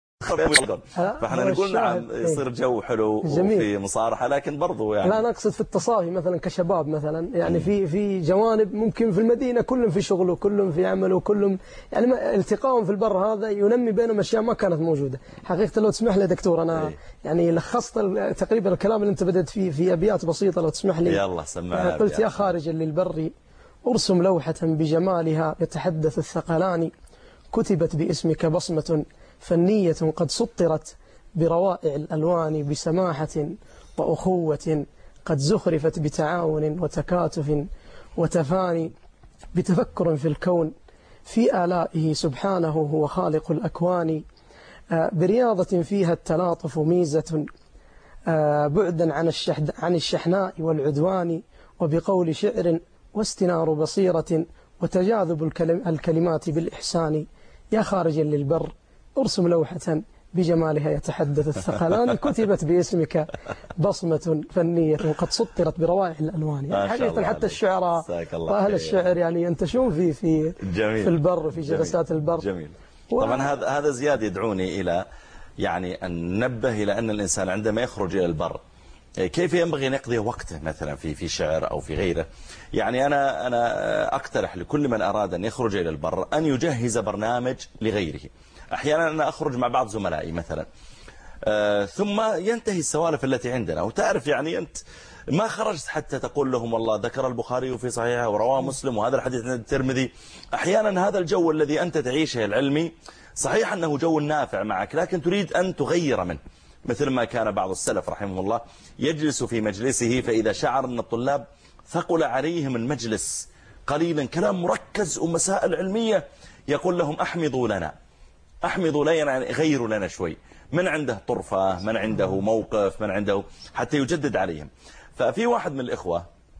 S2: فاحنا نقول نعم يصير جو حلو جميل. وفي مصارحة، لكن برضو يعني
S8: لا نقصد في التصافي مثلا كشباب مثلا، يعني في في جوانب ممكن في المدينة كلهم في شغله كلهم في عمله كلهم يعني التقائهم في البر هذا ينمي بينهم أشياء ما كانت موجودة. حقيقة لو تسمح لي دكتور أنا أي. يعني لخصت تقريبا الكلام اللي أنت بدأت فيه في أبيات بسيطة لو تسمح لي.
S2: يلا سمعنا.
S8: قلت يا خارجا للبر أرسم لوحة بجمالها يتحدث الثقلان، كتبت باسمك بصمة فنية قد سطرت بروائع الألوان، بسماحة وأخوة قد زخرفت بتعاون وتكاتف وتفاني، بتفكر في الكون في آلائه سبحانه هو خالق الأكوان، برياضة فيها التلاطف ميزة بعدا عن عن الشحناء والعدوان، وبقول شعر واستنار بصيرة وتجاذب الكلمات بالإحسان. يا خارجا للبر أرسم لوحة بجمالها يتحدث الثقلان، كتبت باسمك بصمة فنية وقد سطرت بروائع الألوان. يعني حقيقة حتى الشعراء وأهل الشعر يعني ينتشون في في جميل. في البر في جلسات البر.
S2: جميل. و... طبعا هذا هذا زياد يدعوني إلى يعني أن ننبه إلى أن الإنسان عندما يخرج إلى البر كيف ينبغي أن يقضي وقته مثلا في في شعر أو في غيره. يعني أنا أنا أقترح لكل من أراد أن يخرج إلى البر أن يجهز برنامج لغيره. أحيانا أنا أخرج مع بعض زملائي مثلا آه ثم ينتهي السوالف التي عندنا، وتعرف يعني أنت ما خرجت حتى تقول لهم والله ذكر البخاري في صحيحه ورواه مسلم وهذا الحديث عند الترمذي. أحيانا هذا الجو الذي أنت تعيشه العلمي صحيح أنه جو نافع معك، لكن تريد أن تغير منه، مثل ما كان بعض السلف رحمه الله يجلس في مجلسه فإذا شعر أن الطلاب ثقل عليهم المجلس قليلا كلام مركز ومسائل علمية يقول لهم أحمضوا لنا أحمضوا لنا يعني غيروا لنا شوي، من عنده طرفة من عنده موقف من عنده حتى يجدد عليهم. ففي واحد من الإخوة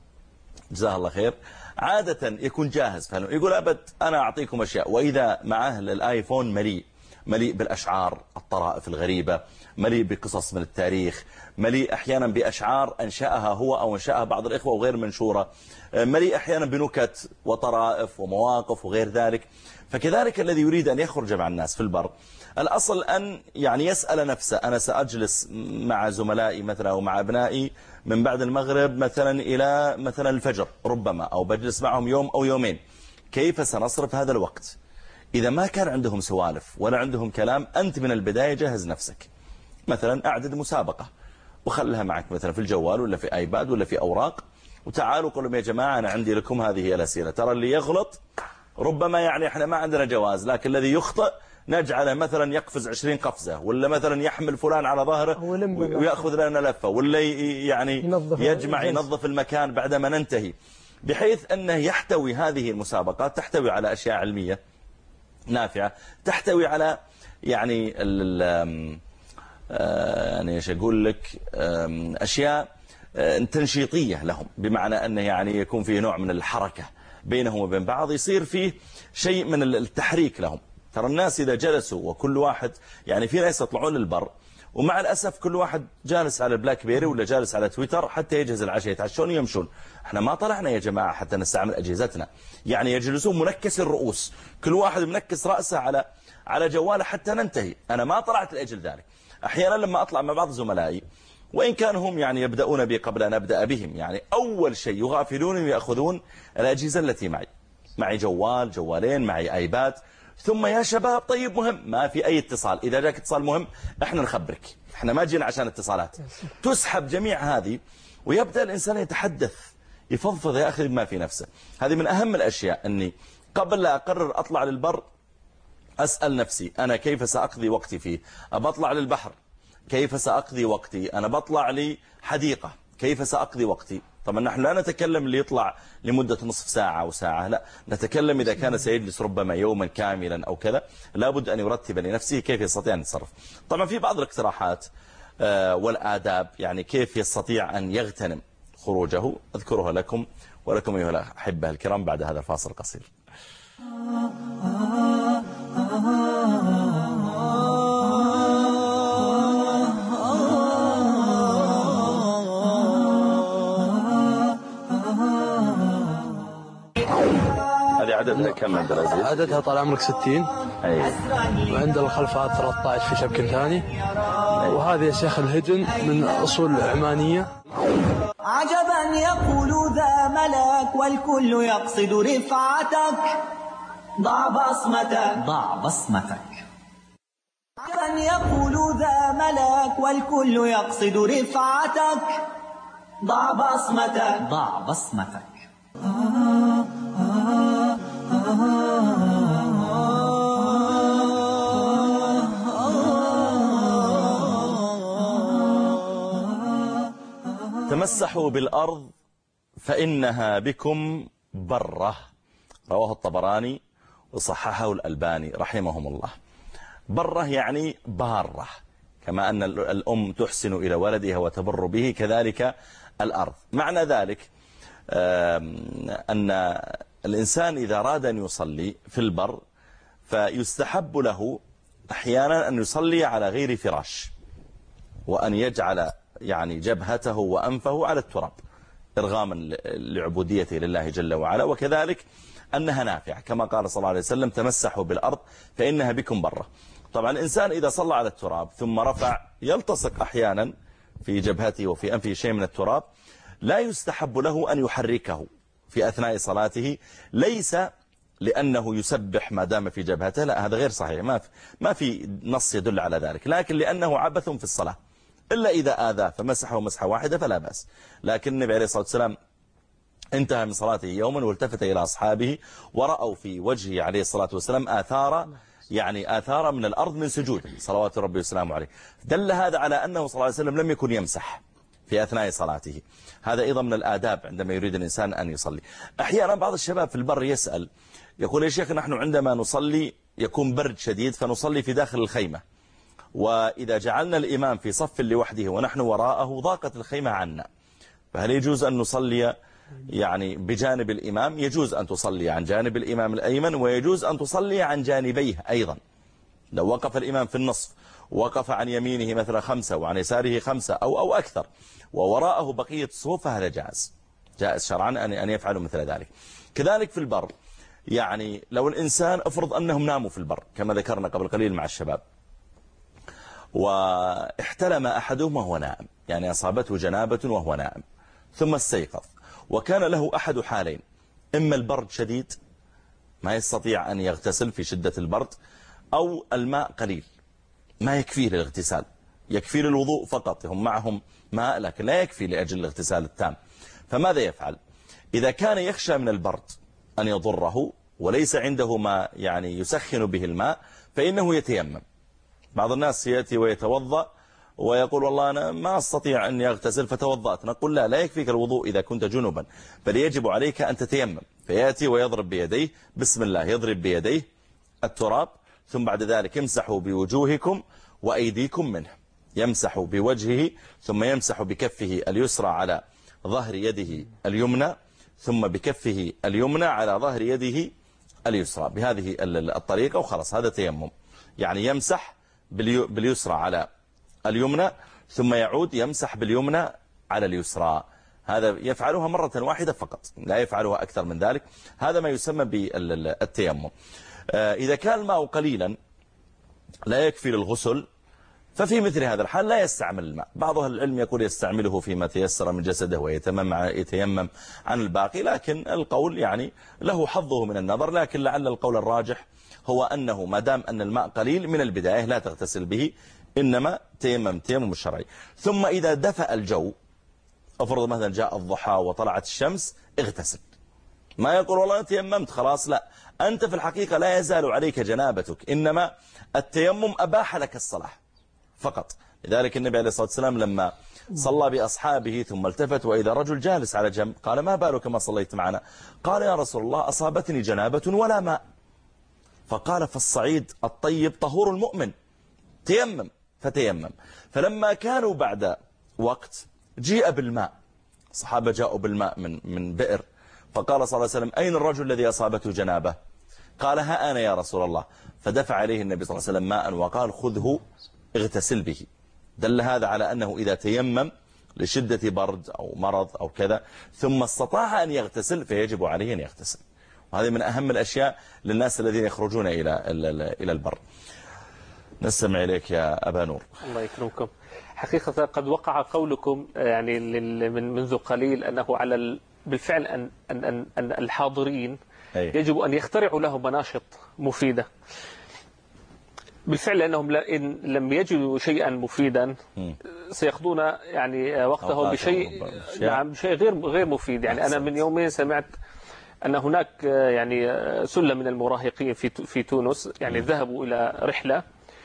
S2: جزاه الله خير عادة يكون جاهز فعلا يقول أبد أنا أعطيكم أشياء، وإذا معه الآيفون مليء مليء بالأشعار الطرائف الغريبة، مليء بقصص من التاريخ، مليء أحيانا بأشعار أنشأها هو أو أنشأها بعض الإخوة وغير منشورة، مليء أحيانا بنكت وطرائف ومواقف وغير ذلك. فكذلك الذي يريد أن يخرج مع الناس في البر الأصل أن يعني يسأل نفسه أنا سأجلس مع زملائي مثلا أو مع أبنائي من بعد المغرب مثلا إلى مثلا الفجر ربما، أو بجلس معهم يوم أو يومين، كيف سنصرف هذا الوقت؟ إذا ما كان عندهم سوالف ولا عندهم كلام أنت من البداية جهز نفسك، مثلا أعدد مسابقة وخلها معك مثلا في الجوال ولا في ايباد ولا في اوراق، وتعالوا قولوا يا جماعة أنا عندي لكم هذه هي الأسئلة. ترى اللي يغلط ربما يعني احنا ما عندنا جواز، لكن الذي يخطئ نجعله مثلا يقفز عشرين قفزة، ولا مثلا يحمل فلان على ظهره ويأخذ لنا لفة، ولا يعني يجمع ينظف المكان بعدما ننتهي، بحيث أنه يحتوي هذه المسابقات تحتوي على أشياء علمية نافعة، تحتوي على يعني يعني ايش اقول لك أشياء تنشيطية لهم، بمعنى أنه يعني يكون فيه نوع من الحركة بينهم وبين بعض، يصير فيه شيء من التحريك لهم. ترى الناس إذا جلسوا وكل واحد يعني في ناس يطلعون للبر، ومع الأسف كل واحد جالس على البلاك بيري ولا جالس على تويتر حتى يجهز العشاء يتعشون ويمشون. احنا ما طلعنا يا جماعة حتى نستعمل أجهزتنا، يعني يجلسون منكس الرؤوس، كل واحد منكس رأسه على على جواله حتى ننتهي. أنا ما طلعت لأجل ذلك. أحيانا لما أطلع مع بعض زملائي، وإن كانوا هم يعني يبدأون بي قبل أن أبدأ بهم، يعني أول شيء يغافلون ويأخذون الأجهزة التي معي معي جوال جوالين معي آيباد، ثم يا شباب طيب مهم، ما في أي اتصال، إذا جاك اتصال مهم احنا نخبرك، احنا ما جينا عشان اتصالات. تسحب جميع هذه ويبدأ الإنسان يتحدث يفضفض يا أخي ما في نفسه. هذه من أهم الأشياء، أني قبل لا أقرر أطلع للبر أسأل نفسي أنا كيف سأقضي وقتي فيه. أبطلع للبحر كيف سأقضي وقتي، أنا بطلع لي حديقة كيف سأقضي وقتي. طبعا نحن لا نتكلم اللي يطلع لمدة نصف ساعة أو ساعة، لا نتكلم إذا كان سيجلس ربما يوما كاملا أو كذا، لابد أن يرتب لنفسه كيف يستطيع أن يتصرف. طبعا في بعض الاقتراحات والآداب، يعني كيف يستطيع أن يغتنم خروجه، أذكرها لكم ولكم أيها الأحبة الكرام بعد هذا الفاصل القصير. عددها كم عبد العزيز؟
S6: عددها طال عمرك ستين.
S2: أيه.
S6: وعند الخلفات ثلاثة عشر في شبك ثاني. أيه. وهذه يا شيخ الهجن من أصول عمانية.
S1: عجبا يقول ذا ملك والكل يقصد رفعتك، ضع بصمتك ضع بصمتك. عجبا يقول ذا ملك والكل يقصد رفعتك، ضع بصمتك ضع بصمتك.
S2: تمسحوا بالأرض فإنها بكم برة، رواه الطبراني وصححه الألباني رحمهم الله. برة يعني بارة، كما أن الأم تحسن إلى ولدها وتبر به، كذلك الأرض. معنى ذلك أن الإنسان إذا أراد أن يصلي في البر فيستحب له أحيانا أن يصلي على غير فراش، وأن يجعل يعني جبهته وأنفه على التراب إرغاما لعبوديته لله جل وعلا، وكذلك أنها نافعة كما قال صلى الله عليه وسلم تمسحوا بالأرض فإنها بكم برة. طبعا الإنسان إذا صلى على التراب ثم رفع يلتصق أحيانا في جبهته وفي أنفه شيء من التراب، لا يستحب له أن يحركه في أثناء صلاته، ليس لأنه يسبح ما دام في جبهته، لا هذا غير صحيح، ما في, ما في نص يدل على ذلك، لكن لأنه عبث في الصلاة، إلا إذا آذاه فمسحه مسحة واحدة فلا بأس. لكن النبي عليه الصلاة والسلام انتهى من صلاته يوما والتفت إلى أصحابه ورأوا في وجهه عليه الصلاة والسلام آثار يعني آثار من الأرض من سجود صلوات ربي وسلامه عليه، دل هذا على أنه صلى الله عليه وسلم لم يكن يمسح في أثناء صلاته. هذا أيضا من الآداب عندما يريد الإنسان أن يصلي. أحيانا بعض الشباب في البر يسأل يقول يا شيخ نحن عندما نصلي يكون برد شديد فنصلي في داخل الخيمة، وإذا جعلنا الإمام في صف لوحده ونحن وراءه ضاقت الخيمة عنا، فهل يجوز أن نصلي يعني بجانب الإمام؟ يجوز أن تصلي عن جانب الإمام الأيمن، ويجوز أن تصلي عن جانبيه أيضا. لو وقف الإمام في النصف وقف عن يمينه مثلا خمسة وعن يساره خمسة أو أو أكثر ووراءه بقية الصفوف فهذا جائز، جائز شرعا أن أن يفعلوا مثل ذلك. كذلك في البر، يعني لو الإنسان افرض أنهم ناموا في البر كما ذكرنا قبل قليل مع الشباب، واحتلم أحدهم وهو نائم، يعني أصابته جنابة وهو نائم ثم استيقظ، وكان له أحد حالين، إما البرد شديد ما يستطيع أن يغتسل في شدة البرد، أو الماء قليل ما يكفيه للاغتسال يكفي للوضوء فقط، هم معهم ماء لكن لا يكفي لأجل الاغتسال التام. فماذا يفعل؟ إذا كان يخشى من البرد أن يضره وليس عنده ما يعني يسخن به الماء فإنه يتيمم. بعض الناس يأتي ويتوضأ ويقول والله أنا ما أستطيع أن يغتسل فتوضأت، نقول لا لا يكفيك الوضوء إذا كنت جنبا، بل يجب عليك أن تتيمم. فيأتي ويضرب بيديه بسم الله، يضرب بيديه التراب، ثم بعد ذلك يمسحوا بوجوهكم وأيديكم منه، يمسح بوجهه ثم يمسح بكفه اليسرى على ظهر يده اليمنى، ثم بكفه اليمنى على ظهر يده اليسرى بهذه الطريقة، وخلاص هذا تيمم. يعني يمسح باليسرى على اليمنى ثم يعود يمسح باليمنى على اليسرى. هذا يفعلها مرة واحدة فقط، لا يفعلها أكثر من ذلك. هذا ما يسمى بالتيمم. إذا كان الماء قليلا لا يكفي للغسل ففي مثل هذا الحال لا يستعمل الماء. بعض أهل العلم يقول يستعمله فيما تيسر من جسده ويتيمم يتيمم عن الباقي، لكن القول يعني له حظه من النظر، لكن لعل القول الراجح هو أنه ما دام أن الماء قليل من البداية لا تغتسل به، إنما تيمم تيمم الشرعي. ثم إذا دفأ الجو، أفرض مثلا جاء الضحى وطلعت الشمس، اغتسل. ما يقول والله تيممت خلاص، لا، أنت في الحقيقة لا يزال عليك جنابتك، إنما التيمم أباح لك الصلاة فقط. لذلك النبي عليه الصلاة والسلام لما صلى بأصحابه ثم التفت وإذا رجل جالس على جنب قال ما بالك ما صليت معنا؟ قال يا رسول الله أصابتني جنابة ولا ماء. فقال فالصعيد الطيب طهور المؤمن، تيمم. فتيمم. فلما كانوا بعد وقت جيء بالماء، الصحابة جاءوا بالماء من من بئر، فقال صلى الله عليه وسلم أين الرجل الذي أصابته جنابة؟ قال ها أنا يا رسول الله. فدفع عليه النبي صلى الله عليه وسلم ماء وقال خذه اغتسل به. دل هذا على أنه إذا تيمم لشدة برد أو مرض أو كذا ثم استطاع أن يغتسل فيجب عليه أن يغتسل. وهذه من أهم الأشياء للناس الذين يخرجون إلى إلى البر. نستمع إليك يا أبا نور.
S5: الله يكرمكم. حقيقة قد وقع قولكم يعني من منذ قليل أنه على بالفعل أن أن أن, أن الحاضرين يجب أن يخترعوا لهم مناشط مفيدة. بالفعل أنهم إن لم يجدوا شيئا مفيدا سيقضون يعني وقتهم بشيء نعم بشيء غير غير مفيد. يعني أنا من يومين سمعت أن هناك يعني سلة من المراهقين في في تونس يعني ذهبوا إلى رحلة،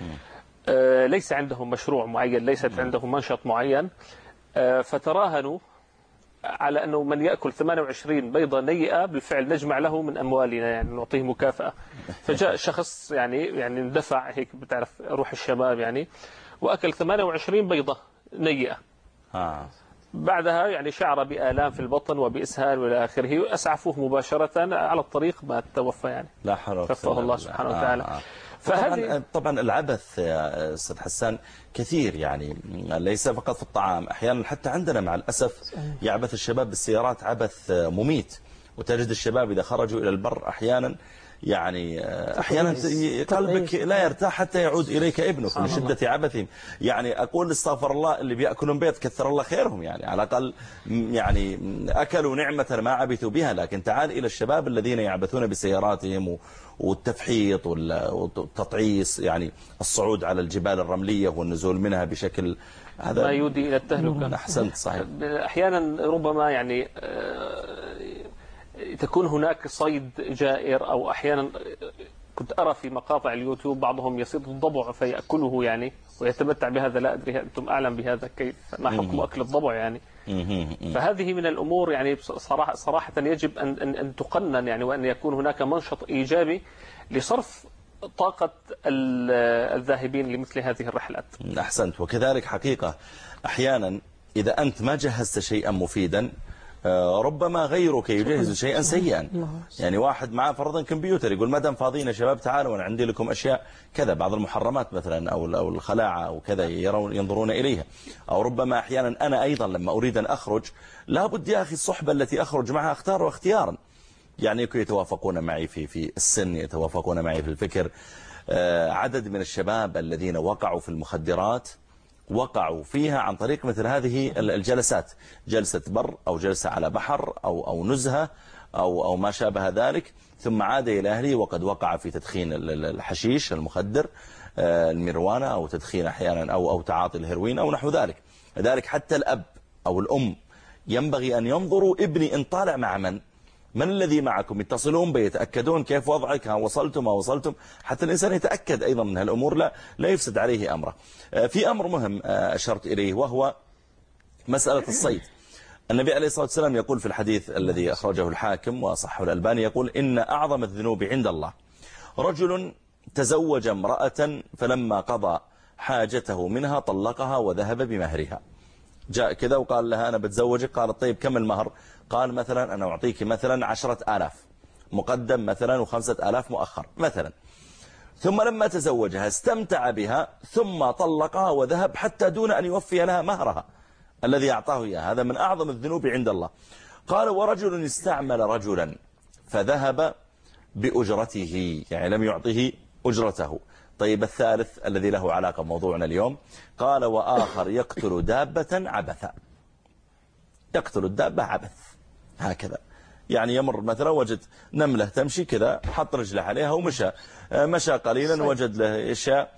S5: ليس عندهم مشروع معين، ليست عندهم منشط معين، فتراهنوا على أنه من يأكل ثمانية وعشرين بيضة نيئة بالفعل نجمع له من أموالنا، يعني نعطيه مكافأة. فجاء شخص يعني يعني اندفع هيك بتعرف روح الشباب يعني وأكل ثمانية وعشرين بيضة نيئة.
S2: آه.
S5: بعدها يعني شعر بآلام في البطن وبإسهال وإلى آخره، أسعفوه مباشرة على الطريق ما توفى يعني.
S2: لا حول ولا
S5: قوة الله سبحانه وتعالى.
S2: آه. فهذه طبعا العبث يا أستاذ حسان كثير، يعني ليس فقط في الطعام، أحيانا حتى عندنا مع الأسف يعبث الشباب بالسيارات عبث مميت. وتجد الشباب إذا خرجوا إلى البر أحيانا يعني أحيانا قلبك لا يرتاح حتى يعود إليك ابنك من شدة عبثهم. يعني أقول استغفر الله اللي بيأكلون بيض كثر الله خيرهم، يعني على الأقل يعني أكلوا نعمة ما عبثوا بها. لكن تعال إلى الشباب الذين يعبثون بسياراتهم والتفحيط والتطعيس، يعني الصعود على الجبال الرملية والنزول منها بشكل هذا
S5: ما يودي إلى التهلكة.
S2: أحسنت صحيح.
S5: أحيانا ربما يعني تكون هناك صيد جائر، أو أحيانا كنت أرى في مقاطع اليوتيوب بعضهم يصيد الضبع فيأكله يعني ويتمتع بهذا. لا أدري أنتم أعلم بهذا كيف، ما حكم أكل الضبع يعني. فهذه من الأمور يعني صراحة, صراحة يجب أن, أن, أن تقنن يعني، وأن يكون هناك منشط إيجابي لصرف طاقة الذاهبين لمثل هذه الرحلات.
S2: أحسنت. وكذلك حقيقة أحيانا إذا أنت ما جهزت شيئا مفيدا ربما غيرك يجهز شيئا سيئا. يعني واحد معه فرضا كمبيوتر يقول ما دام فاضيين يا شباب تعالوا أنا عندي لكم أشياء كذا، بعض المحرمات مثلا أو أو الخلاعة أو كذا يرون ينظرون إليها. أو ربما أحيانا أنا أيضا لما أريد أن أخرج لابد يا أخي الصحبة التي أخرج معها أختار اختيارا، يعني يتوافقون معي في في السن، يتوافقون معي في الفكر. عدد من الشباب الذين وقعوا في المخدرات وقعوا فيها عن طريق مثل هذه الجلسات، جلسة بر أو جلسة على بحر أو أو نزهة أو أو ما شابه ذلك، ثم عاد إلى أهله وقد وقع في تدخين الحشيش المخدر الميروانا أو تدخين أحيانا أو أو تعاطي الهيروين أو نحو ذلك. لذلك حتى الأب أو الأم ينبغي أن ينظروا ابني إن طالع مع من من الذي معكم، يتصلون بيتأكدون كيف وضعك، ها وصلتم ما وصلتم، حتى الإنسان يتأكد أيضا من هالأمور، لا لا يفسد عليه أمره. في أمر مهم أشرت إليه وهو مسألة الصيد. النبي عليه الصلاة والسلام يقول في الحديث الذي أخرجه الحاكم وصححه الألباني، يقول إن أعظم الذنوب عند الله رجل تزوج امرأة فلما قضى حاجته منها طلقها وذهب بمهرها. جاء كذا وقال لها أنا بتزوجك، قالت طيب كم المهر؟ قال مثلا أنا أعطيك مثلا عشرة آلاف مقدم مثلا وخمسة آلاف مؤخر مثلا. ثم لما تزوجها استمتع بها ثم طلقها وذهب حتى دون أن يوفي لها مهرها الذي أعطاه إياه. هذا من أعظم الذنوب عند الله. قال ورجل استعمل رجلا فذهب بأجرته، يعني لم يعطه أجرته. طيب الثالث الذي له علاقة بموضوعنا اليوم، قال وآخر يقتل دابة عبثا. يقتل الدابة عبث هكذا، يعني يمر مثلا وجد نملة تمشي كذا، حط رجله عليها ومشى، مشى قليلا وجد له إشياء،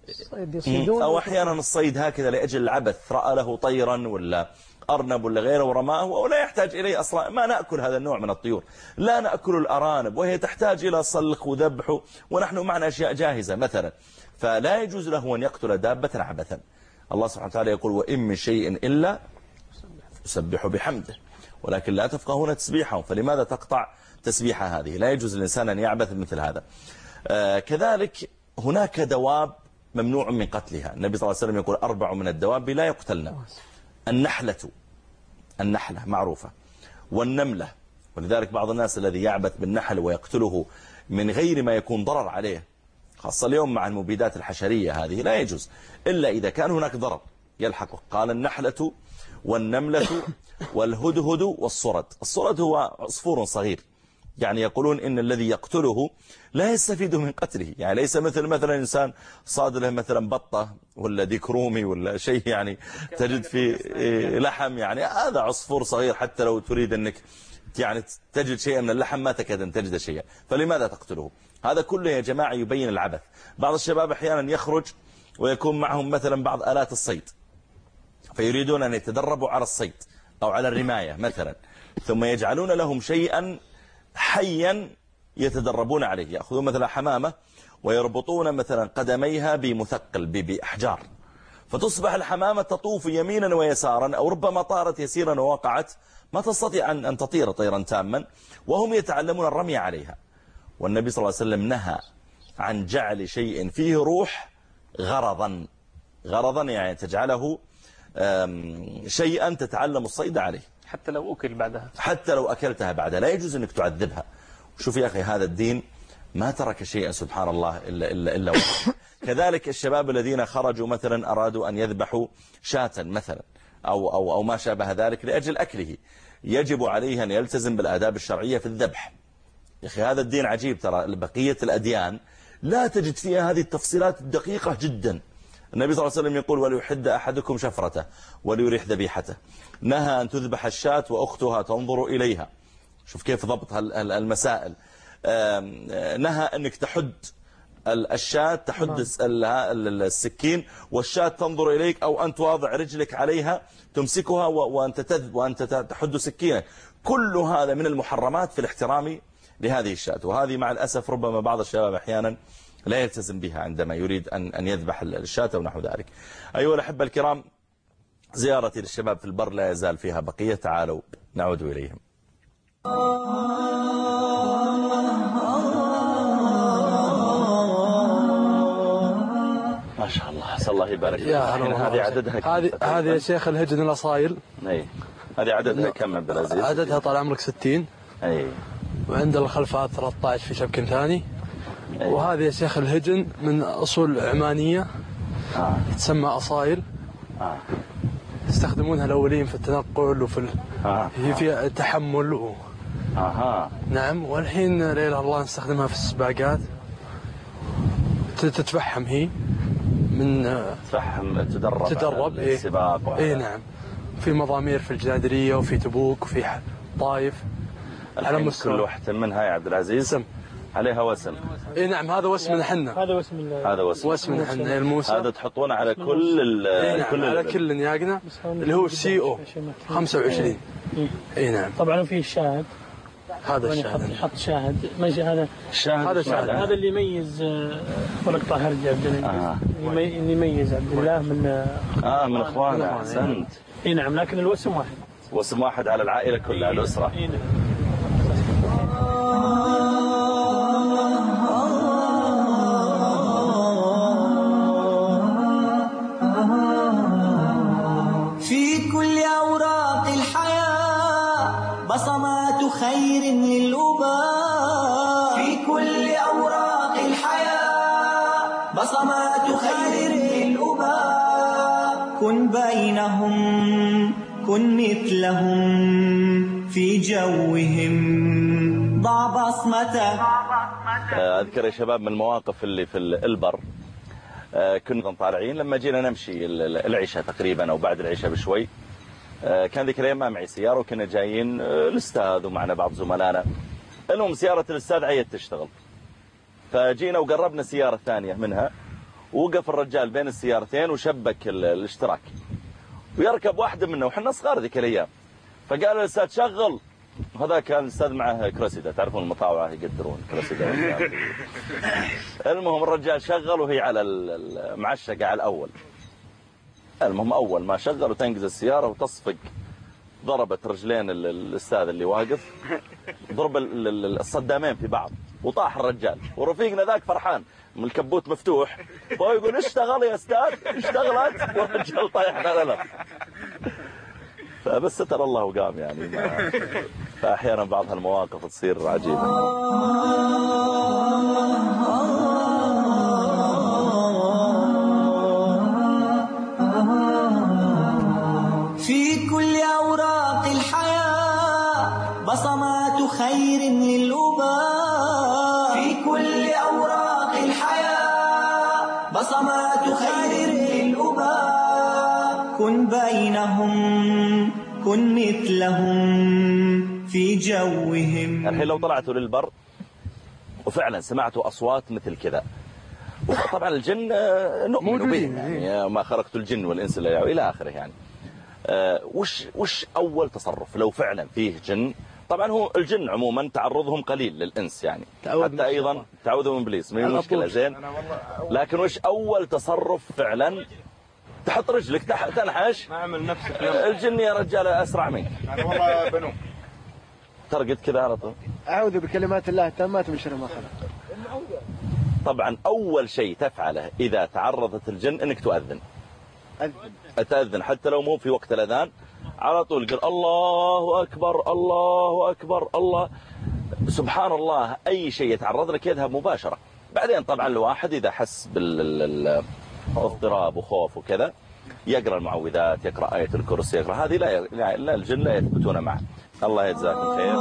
S2: أو أحيانا الصيد هكذا لأجل العبث، رأى له طيرا ولا أرنب ولا غيره ورماه ولا يحتاج إليه أصلا. ما نأكل هذا النوع من الطيور، لا نأكل الأرانب وهي تحتاج إلى صلخ وذبح ونحن معنا أشياء جاهزة مثلا. فلا يجوز له أن يقتل دابة عبثا. الله سبحانه وتعالى يقول وإن من شيء إلا يسبح بحمده ولكن لا تفقهون تسبيحهم. فلماذا تقطع تسبيح هذه؟ لا يجوز الإنسان أن يعبث مثل هذا. آه كذلك هناك دواب ممنوع من قتلها. النبي صلى الله عليه وسلم يقول أربع من الدواب لا يقتلن: النحلة، النحلة معروفة، والنملة، ولذلك بعض الناس الذي يعبث بالنحل ويقتله من غير ما يكون ضرر عليه، خاصة اليوم مع المبيدات الحشرية هذه، لا يجوز إلا إذا كان هناك ضرر يلحقه. قال النحلة والنملة والهدهد والصرد. الصرد هو عصفور صغير، يعني يقولون إن الذي يقتله لا يستفيد من قتله، يعني ليس مثل مثلا إنسان صاد له مثلا بطة ولا ديك رومي ولا شيء يعني تجد فيه لحم، يعني هذا عصفور صغير حتى لو تريد أنك يعني تجد شيئا من اللحم ما تكاد أن تجد شيئا، فلماذا تقتله؟ هذا كله يا جماعة يبين العبث. بعض الشباب أحيانا يخرج ويكون معهم مثلا بعض آلات الصيد، فيريدون أن يتدربوا على الصيد أو على الرماية مثلا، ثم يجعلون لهم شيئا حيا يتدربون عليه. يأخذون مثلا حمامة ويربطون مثلا قدميها بمثقل بأحجار، فتصبح الحمامة تطوف يمينا ويسارا، أو ربما طارت يسيرا ووقعت، ما تستطيع أن تطير طيرا تاما، وهم يتعلمون الرمي عليها. والنبي صلى الله عليه وسلم نهى عن جعل شيء فيه روح غرضا. غرضا يعني تجعله شيئا تتعلم الصيد عليه،
S5: حتى لو أكل بعدها،
S2: حتى لو أكلتها بعدها لا يجوز أنك تعذبها. شوف يا أخي هذا الدين ما ترك شيئا سبحان الله إلا, إلا, إلا وحده. كذلك الشباب الذين خرجوا مثلا أرادوا أن يذبحوا شاة مثلا أو, أو, أو ما شابه ذلك لأجل أكله، يجب عليه أن يلتزم بالآداب الشرعية في الذبح. يا أخي هذا الدين عجيب، ترى بقية الأديان لا تجد فيها هذه التفصيلات الدقيقة جدا. النبي صلى الله عليه وسلم يقول وليحد أحدكم شفرته وليريح ذبيحته. نهى أن تذبح الشاة وأختها تنظر إليها. شوف كيف ضبط المسائل. نهى أنك تحد الشاة، تحد السكين والشاة تنظر إليك، أو أن تواضع رجلك عليها تمسكها وأنت تذب وأنت تحد سكينك. كل هذا من المحرمات في الاحترام لهذه الشاة، وهذه مع الأسف ربما بعض الشباب أحيانا لا يلتزم بها عندما يريد أن أن يذبح الشاة ونحو ذلك. أيها الأحبة الكرام، زيارتي للشباب في البر لا يزال فيها بقية، تعالوا نعود إليهم. ما شاء الله، عسى الله يبارك فيك. هذه عددها كم؟
S6: هذه هذه يا شيخ الهجن الأصايل.
S2: اي هذه عددها كم عبد العزيز؟
S6: عددها طال عمرك ستين.
S2: اي
S6: وعند الخلفات ثلاثة عشر في شبك ثاني. أي. وهذه يا شيخ الهجن من أصول عمانية. آه. تسمى أصايل. آه. يستخدمونها الأولين في التنقل وفي ال... آه. هي فيها تحمل و...
S2: آه.
S6: نعم. والحين لا إله إلا الله نستخدمها في السباقات. تتفحم هي من
S2: تفحم تدرب
S6: تدرب
S2: إيه؟ السباق.
S6: اي نعم. في مضامير في الجادرية وفي تبوك وفي طايف.
S2: على مستوى كل واحدة منها يا عبد العزيز
S6: سم.
S2: عليها وسم.
S6: اي نعم هذا وسم حنا.
S9: هذا وسم
S2: هذا وسم.
S6: وسم حنا الموسى.
S2: هذا تحطونه على كل ال
S6: اي نعم
S2: كل
S6: على كل نياقنا اللي هو سي او خمسة وعشرين. اي نعم.
S9: طبعا فيه الشاهد.
S6: هذا الشاهد.
S9: يحط شاهد ماشي هذا.
S2: الشاهد
S6: هذا الشاهد.
S9: هذا اللي يميز ولد طاهر عبد الله.
S2: آه.
S9: اللي يميز عبد الله من
S2: اه من اخوانه. احسنت.
S9: اي نعم لكن الوسم واحد.
S2: وسم واحد على العائله كلها الاسره.
S9: اي نعم.
S1: في كل أوراق الحياة بصمات خير للأباء. في كل أوراق الحياة بصمات خير للأباء. كن بينهم كن مثلهم في جوهم ضع بصمتك.
S2: أذكر يا شباب من المواقف اللي في البر، كنا طالعين لما جينا نمشي العشاء تقريبا أو بعد العشاء بشوي، كان ذيك الأيام ما معي سيارة وكنا جايين الأستاذ ومعنا بعض زملائنا. المهم سيارة الأستاذ عيت تشتغل، فجينا وقربنا سيارة ثانية منها، ووقف الرجال بين السيارتين وشبك الاشتراك ويركب واحدة منه وحنا صغار ذيك الأيام. فقال الأستاذ شغل، هذا كان الأستاذ معه كراسيدا، تعرفون المطاوعة يقدرون كراسيدا. المهم الرجال شغل وهي على المعشقة على الأول. المهم أول ما شغل وتنقز السيارة وتصفق، ضربت رجلين الأستاذ اللي واقف، ضرب الصدامين في بعض وطاح الرجال. ورفيقنا ذاك فرحان من الكبوت مفتوح، فهو يقول اشتغل يا أستاذ اشتغلت، والرجال طايح على الأرض. فبس ستر الله وقام يعني. فأحيانا بعض هالمواقف تصير عجيبة.
S1: في كل أوراق الحياة بصمات خير للأباء. في كل أوراق الحياة بصمات خير للأباء. كن بينهم كن مثلهم في جوهم.
S2: الحين لو طلعتوا للبر وفعلا سمعتوا أصوات مثل كذا، طبعا الجن نؤمن به يعني ما خلقت الجن والإنس إلا إلى آخره يعني. أه وش وش أول تصرف لو فعلا فيه جن؟ طبعا هو الجن عموما تعرضهم قليل للإنس يعني، حتى أيضا تعوذوا من إبليس ما هي مشكلة زين. لكن وش أول تصرف فعلا؟ تحط رجلك تحت تنحش،
S9: اعمل نفسك
S2: الجن يا رجال أسرع منك.
S10: أنا والله بنوم
S2: ترقد كذا على طول،
S10: أعوذ بكلمات الله التامات من شر ما خلق.
S2: طبعا أول شيء تفعله إذا تعرضت الجن أنك تؤذن. أذن. تأذن حتى لو مو في وقت الأذان، على طول قل الله أكبر الله أكبر الله. سبحان الله أي شيء يتعرض لك يذهب مباشرة. بعدين طبعا الواحد إذا حس بالاضطراب وخوف وكذا يقرأ المعوذات، يقرأ آية الكرسي، يقرأ هذه لا, لا الجن لا يثبتون معه. الله يجزاكم خير.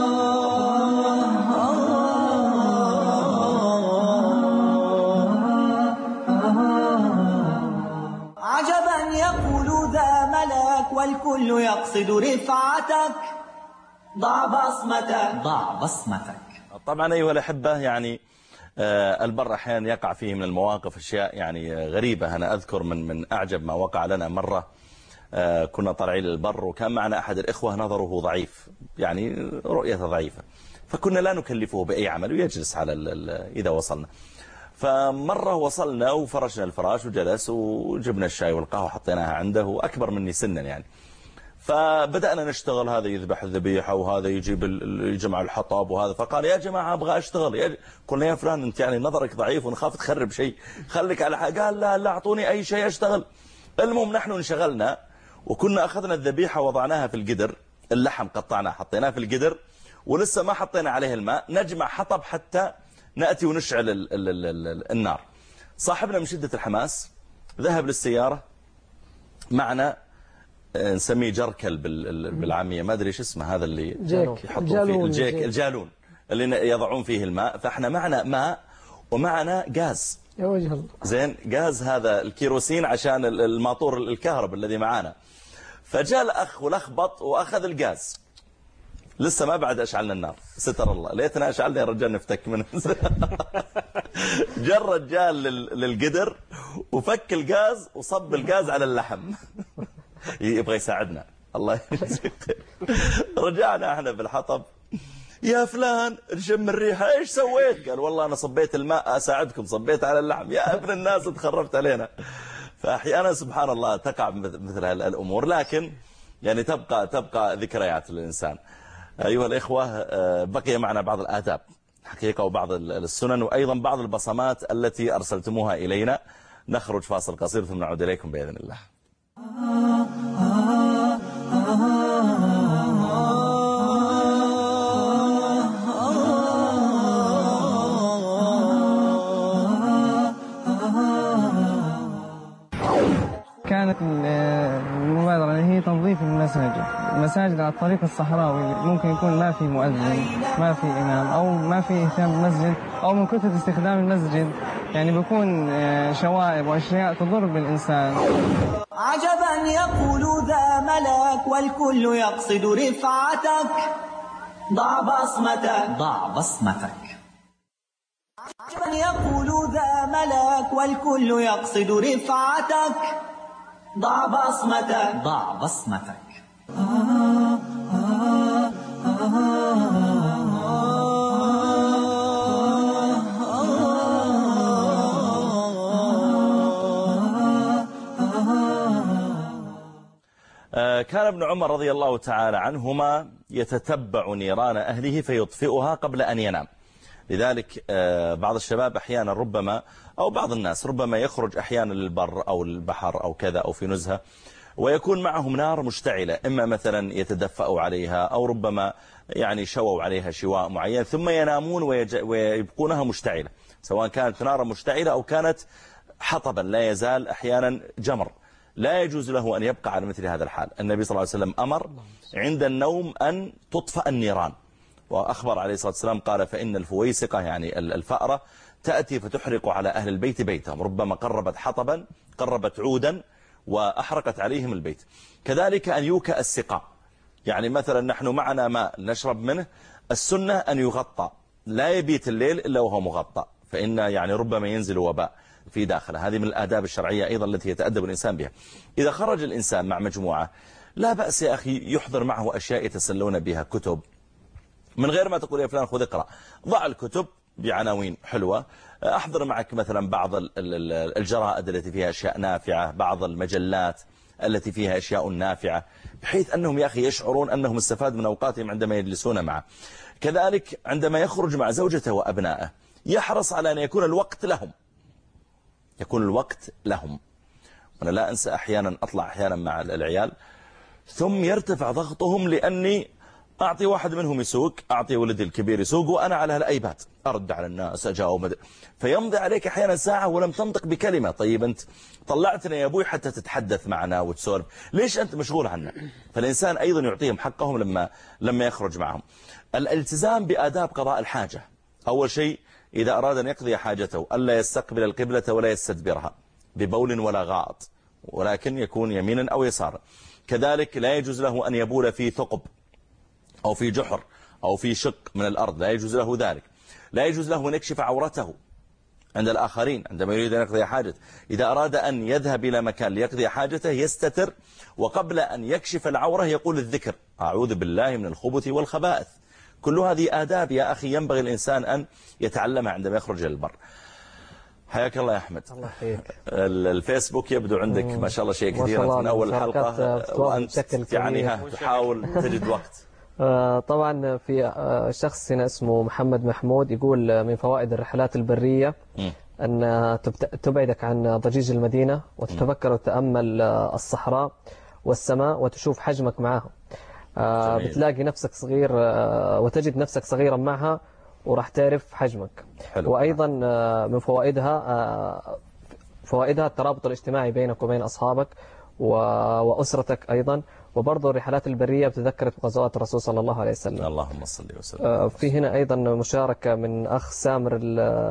S1: عجبا يقول ذا ملك والكل يقصد رفعتك. ضع بصمتك ضع بصمتك.
S2: طبعا أيها الأحبة يعني البر أحيانا يقع فيه من المواقف أشياء يعني غريبة. أنا أذكر من من أعجب ما وقع لنا مرة، كنا طالعين للبر وكان معنا أحد الإخوة نظره ضعيف يعني رؤيته ضعيفة، فكنا لا نكلفه بأي عمل ويجلس على إذا وصلنا. فمرة وصلنا وفرشنا الفراش وجلس وجبنا الشاي والقهوة وحطيناها عنده، وأكبر مني سنا يعني. فبدأنا نشتغل، هذا يذبح الذبيحة وهذا يجيب يجمع الحطب وهذا. فقال يا جماعة أبغى أشتغل. يا قلنا يا فلان أنت يعني نظرك ضعيف ونخاف تخرب شيء، خليك على حاجة. قال لا لا أعطوني أي شيء أشتغل. المهم نحن انشغلنا وكنا أخذنا الذبيحة وضعناها في القدر، اللحم قطعناه حطيناه في القدر ولسه ما حطينا عليه الماء، نجمع حطب حتى نأتي ونشعل ال ال ال ال النار. صاحبنا من شدة الحماس ذهب للسيارة، معنا نسميه جركل بالعامية، ما أدري ايش اسمه هذا اللي يحطون فيه الجيك، الجالون اللي يضعون فيه الماء. فاحنا معنا ماء ومعنا غاز،
S8: يا وجه الله
S2: زين، غاز هذا الكيروسين عشان الماطور الكهرباء الذي معانا. فجاء الأخ ولخبط وأخذ الغاز لسه ما بعد أشعلنا النار ستر الله، ليتنا أشعلنا يا رجال نفتك منه. جاء الرجال للقدر وفك الغاز وصب الغاز على اللحم. يبغى يساعدنا الله يجزيك. رجعنا احنا بالحطب، يا فلان نشم الريحة ايش سويت؟ قال والله انا صبيت الماء اساعدكم، صبيت على اللحم. يا ابن الناس تخربت علينا. فاحيانا سبحان الله تقع مثل هالامور، لكن يعني تبقى تبقى ذكريات للانسان. ايها الاخوه، بقي معنا بعض الاداب حقيقه وبعض السنن وايضا بعض البصمات التي ارسلتموها الينا. نخرج فاصل قصير ثم نعود اليكم باذن الله.
S11: كانت المبادرة هي تنظيف المساجد المساجد على الطريق الصحراوي. ممكن يكون ما في مؤذن، ما في إمام، أو ما في اهتمام بالمسجد، أو من كثرة استخدام المسجد يعني بيكون شوائب وأشياء تضر بالإنسان.
S1: عجبا يقول ذا ملك والكل يقصد رفعتك، ضع بصمتك ضع بصمتك. عجبا يقول ذا ملك والكل يقصد رفعتك، ضع بصمتك ضع بصمتك.
S2: كان ابن عمر رضي الله تعالى عنهما يتتبع نيران أهله فيطفئها قبل أن ينام. لذلك بعض الشباب أحيانا ربما أو بعض الناس ربما يخرج أحيانا للبر أو البحر أو كذا أو في نزهة ويكون معهم نار مشتعلة، إما مثلا يتدفأوا عليها أو ربما يعني شووا عليها شواء معين ثم ينامون ويبقونها مشتعلة، سواء كانت نار مشتعلة أو كانت حطبا لا يزال أحيانا جمر. لا يجوز له أن يبقى على مثل هذا الحال. النبي صلى الله عليه وسلم أمر عند النوم أن تطفأ النيران، وأخبر عليه الصلاة والسلام قال فإن الفويسقة يعني الفأرة تأتي فتحرق على أهل البيت بيتهم، ربما قربت حطبا قربت عودا وأحرقت عليهم البيت. كذلك أن يوكأ السقاء، يعني مثلا نحن معنا ماء نشرب منه، السنة أن يغطى، لا يبيت الليل إلا وهو مغطى، فإن يعني ربما ينزل وباء في داخله. هذه من الآداب الشرعية أيضا التي يتأدب الإنسان بها. إذا خرج الإنسان مع مجموعة لا بأس يا أخي يحضر معه أشياء يتسلون بها، كتب، من غير ما تقول يا فلان خذ اقرأ، ضع الكتب بعناوين حلوة، أحضر معك مثلا بعض الجرائد التي فيها أشياء نافعة، بعض المجلات التي فيها أشياء نافعة، بحيث أنهم يا أخي يشعرون أنهم استفاد من أوقاتهم عندما يجلسون معه. كذلك عندما يخرج مع زوجته وأبنائه يحرص على أن يكون الوقت لهم، يكون الوقت لهم. وأنا لا أنسى أحيانا أطلع أحيانا مع العيال ثم يرتفع ضغطهم لأني أعطي واحد منهم يسوق، أعطي ولدي الكبير يسوق وأنا على الأيباد أرد على الناس أجاوب، فيمضي عليك أحيانا ساعة ولم تنطق بكلمة. طيب أنت طلعتنا يا أبوي حتى تتحدث معنا وتسولف، ليش أنت مشغول عنا؟ فالإنسان أيضا يعطيهم حقهم لما لما يخرج معهم. الالتزام بآداب قضاء الحاجة، أول شيء إذا أراد أن يقضي حاجته ألا يستقبل القبلة ولا يستدبرها ببول ولا غائط، ولكن يكون يمينا أو يسارا. كذلك لا يجوز له أن يبول في ثقب أو في جحر أو في شق من الأرض، لا يجوز له ذلك. لا يجوز له أن يكشف عورته عند الآخرين عندما يريد أن يقضي حاجته. إذا أراد أن يذهب إلى مكان ليقضي حاجته يستتر، وقبل أن يكشف العورة يقول الذكر أعوذ بالله من الخبث والخبائث. كل هذه آداب يا أخي ينبغي الإنسان أن يتعلمها عندما يخرج إلى البر. حياك الله يا أحمد.
S4: الله يحييك.
S2: الفيسبوك يبدو عندك ما شاء الله شيء كثير من أول حلقة، وأنت يعني تحاول تجد وقت.
S4: طبعا في شخص هنا اسمه محمد محمود يقول من فوائد الرحلات البرية أن تبعدك عن ضجيج المدينة وتتفكر وتتأمل الصحراء والسماء وتشوف حجمك معها. جميل. بتلاقي نفسك صغير وتجد نفسك صغيرا معها وراح تعرف حجمك. حلو. وأيضا من فوائدها فوائدها الترابط الاجتماعي بينك وبين أصحابك وأسرتك أيضا. وبرضه الرحلات البرية بتذكرت غزوات الرسول صلى الله عليه وسلم.
S2: اللهم صل وسلم.
S4: في هنا أيضا مشاركة من أخ سامر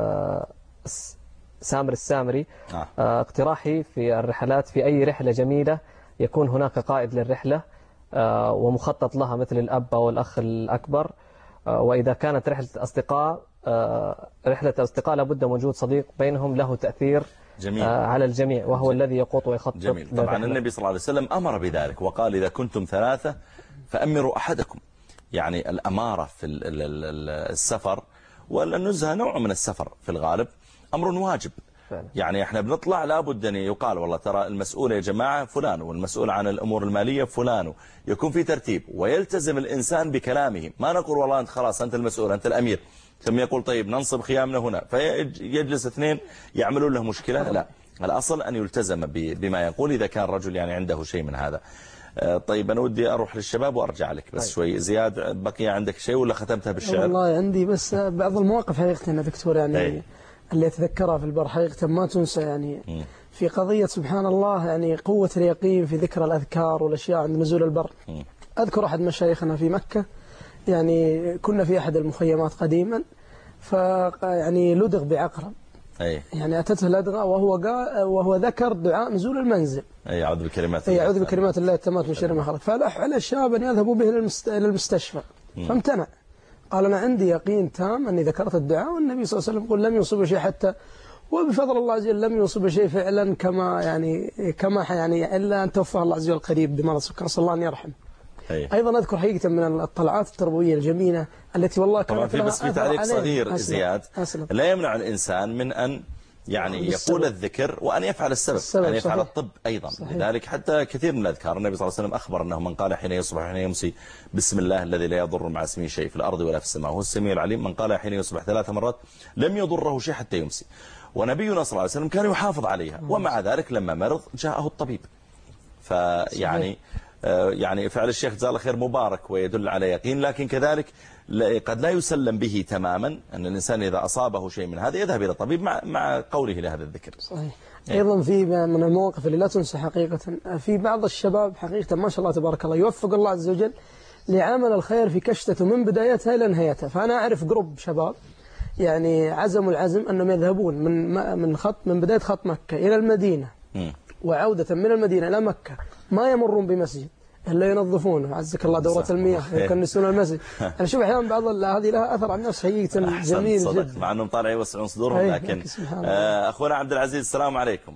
S4: سامر السامري. آه. اقتراحي في الرحلات في أي رحلة جميلة يكون هناك قائد للرحلة ومخطط لها مثل الأب أو الأخ الأكبر. وإذا كانت رحلة أصدقاء رحلة أصدقاء لابد من وجود صديق بينهم له تأثير جميل. على الجميع وهو جميل. الذي يقود ويخطط.
S2: جميل. طبعا النبي صلى الله عليه وسلم أمر بذلك وقال إذا كنتم ثلاثة فأمروا أحدكم. يعني الأمارة في السفر والنزهة نوع من السفر في الغالب أمر واجب. يعني احنا بنطلع لابد أن يقال والله ترى المسؤول يا جماعة فلان والمسؤول عن الأمور المالية فلان، يكون في ترتيب ويلتزم الإنسان بكلامه. ما نقول والله أنت خلاص أنت المسؤول أنت الأمير ثم يقول طيب ننصب خيامنا هنا فيجلس اثنين يعملون له مشكلة. لا، الأصل أن يلتزم بما يقول إذا كان رجل يعني عنده شيء من هذا. طيب أنا ودي أروح للشباب وأرجع لك بس شوي. زياد بقي عندك شيء ولا ختمتها بالشعر؟
S8: والله عندي بس بعض المواقف حقيقة يا دكتور يعني أي. اللي أتذكرها في البر حقيقة ما تنسى يعني م. في قضية سبحان الله يعني قوة اليقين في ذكر الأذكار والأشياء عند نزول البر. م. أذكر أحد مشايخنا في مكة يعني كنا في أحد المخيمات قديما فيعني لدغ بعقرب. أي. يعني أتته لدغة وهو قال وهو ذكر دعاء نزول المنزل.
S2: أي أعوذ بكلمات الله.
S8: أي أعوذ بكلمات الله التامات من شر ما خلق. فألح على الشاب أن يذهبوا به إلى المستشفى فامتنع. قال أنا عندي يقين تام أني ذكرت الدعاء والنبي صلى الله عليه وسلم يقول لم يصب شيء حتى وبفضل الله عز وجل لم يصب شيء فعلا كما يعني كما يعني إلا أن توفاه الله عز وجل قريب بمرض السكر نسأل الله أن يرحمه. أيه. أيضا أذكر حقيقة من الطلعات التربوية الجميلة التي والله كانت
S2: طبعا في بس في تعليق صغير زياد أسلم. لا يمنع الإنسان من أن يعني يقول الذكر وأن يفعل السبب, السبب أن يفعل صحيح. الطب أيضا صحيح. لذلك حتى كثير من الأذكار النبي صلى الله عليه وسلم أخبر أنه من قال حين يصبح وحين يمسي بسم الله الذي لا يضر مع اسمه شيء في الأرض ولا في السماء وهو السميع العليم من قال حين يصبح ثلاث مرات لم يضره شيء حتى يمسي. ونبينا صلى الله عليه وسلم كان يحافظ عليها ومع ذلك لما مرض جاءه الطبيب. فيعني يعني فعل الشيخ جزاه الله خير مبارك ويدل على يقين لكن كذلك قد لا يسلم به تماما أن الإنسان إذا أصابه شيء من هذا يذهب إلى الطبيب مع مع قوله لهذا الذكر.
S8: صحيح. أيضا في من المواقف اللي لا تنسى حقيقة في بعض الشباب حقيقة ما شاء الله تبارك الله يوفق الله عز وجل لعمل الخير في كشته من بدايتها إلى نهايتها. فأنا أعرف جروب شباب يعني عزموا العزم أنهم يذهبون من من خط من بداية خط مكة إلى المدينة م. وعودة من المدينة إلى مكة ما يمرون بمسجد إلا ينظفونه عزك الله دورة المياه يكنسون المسجد. أنا شوف أحيانا بعض هذه لها أثر على الناس حقيقة جميل جدا
S2: مع أنهم طالعين يوسعون صدورهم. لكن أخونا عبد العزيز السلام عليكم.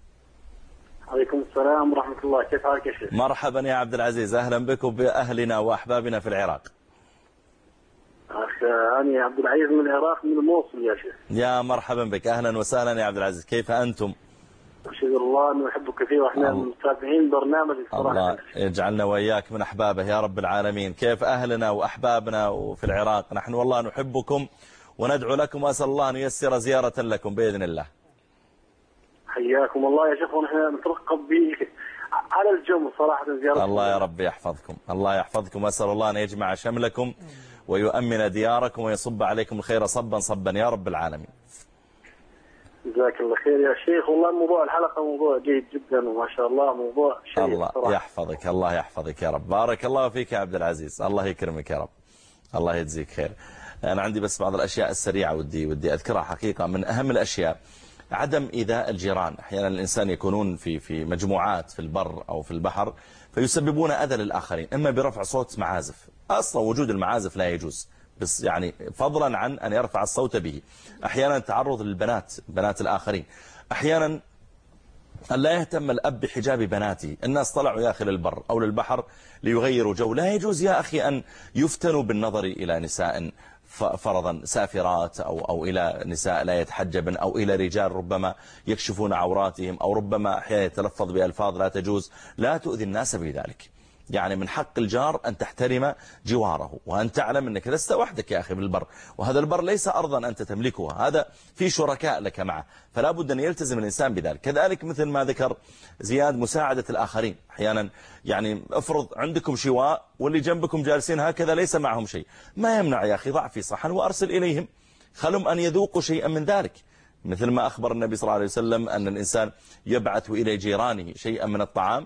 S12: عليكم السلام ورحمة الله. كيف حالك يا شيخ؟
S2: مرحبا يا عبد العزيز أهلا بكم بأهلنا وأحبابنا في العراق.
S12: أخ أنا عبد العزيز من العراق من الموصل يا شيخ.
S2: يا مرحبا بك أهلا وسهلا يا عبد العزيز كيف أنتم؟
S12: أشهد الله أنه نحبك كثير وإحنا متابعين برنامج الصراحة.
S2: الله يجعلنا وإياك من أحبابه يا رب العالمين. كيف أهلنا وأحبابنا في العراق؟ نحن والله نحبكم وندعو لكم وأسأل الله أن ييسر زيارة لكم بإذن الله.
S12: حياكم الله يا شيخ ونحن نترقب به على الجمع صراحة زيارة.
S2: الله يا رب يحفظكم الله يحفظكم وأسأل الله أن يجمع شملكم ويؤمن دياركم ويصب عليكم الخير صبا صبا يا رب العالمين.
S12: جزاك الله خير يا شيخ. والله موضوع الحلقة موضوع جيد جدا وما شاء الله موضوع شيق.
S2: الله صراحة. يحفظك الله يحفظك يا رب. بارك الله فيك يا عبد العزيز الله يكرمك يا رب الله يجزيك خير. أنا عندي بس بعض الأشياء السريعة ودي ودي أذكرها حقيقة. من أهم الأشياء عدم إيذاء الجيران. أحيانا الإنسان يكونون في في مجموعات في البر أو في البحر فيسببون أذى للآخرين إما برفع صوت معازف. أصلا وجود المعازف لا يجوز بس يعني فضلا عن أن يرفع الصوت به. أحيانا التعرض للبنات بنات الآخرين. أحيانا أن لا يهتم الأب بحجاب بناته. الناس طلعوا يا أخي للبر أو للبحر ليغيروا جو. لا يجوز يا أخي أن يفتنوا بالنظر إلى نساء فرضا سافرات أو, أو إلى نساء لا يتحجبن أو إلى رجال ربما يكشفون عوراتهم أو ربما أحيانا يتلفظ بألفاظ لا تجوز. لا تؤذي الناس بذلك. يعني من حق الجار أن تحترم جواره وأن تعلم أنك لست وحدك يا أخي بالبر وهذا البر ليس أرضا أنت تملكها هذا في شركاء لك معه فلا بد أن يلتزم الإنسان بذلك. كذلك مثل ما ذكر زياد مساعدة الآخرين. أحيانا يعني افرض عندكم شواء واللي جنبكم جالسين هكذا ليس معهم شيء ما يمنع يا أخي ضع في صحن وأرسل إليهم خلهم أن يذوقوا شيئا من ذلك. مثل ما أخبر النبي صلى الله عليه وسلم أن الإنسان يبعث إلى جيرانه شيئا من الطعام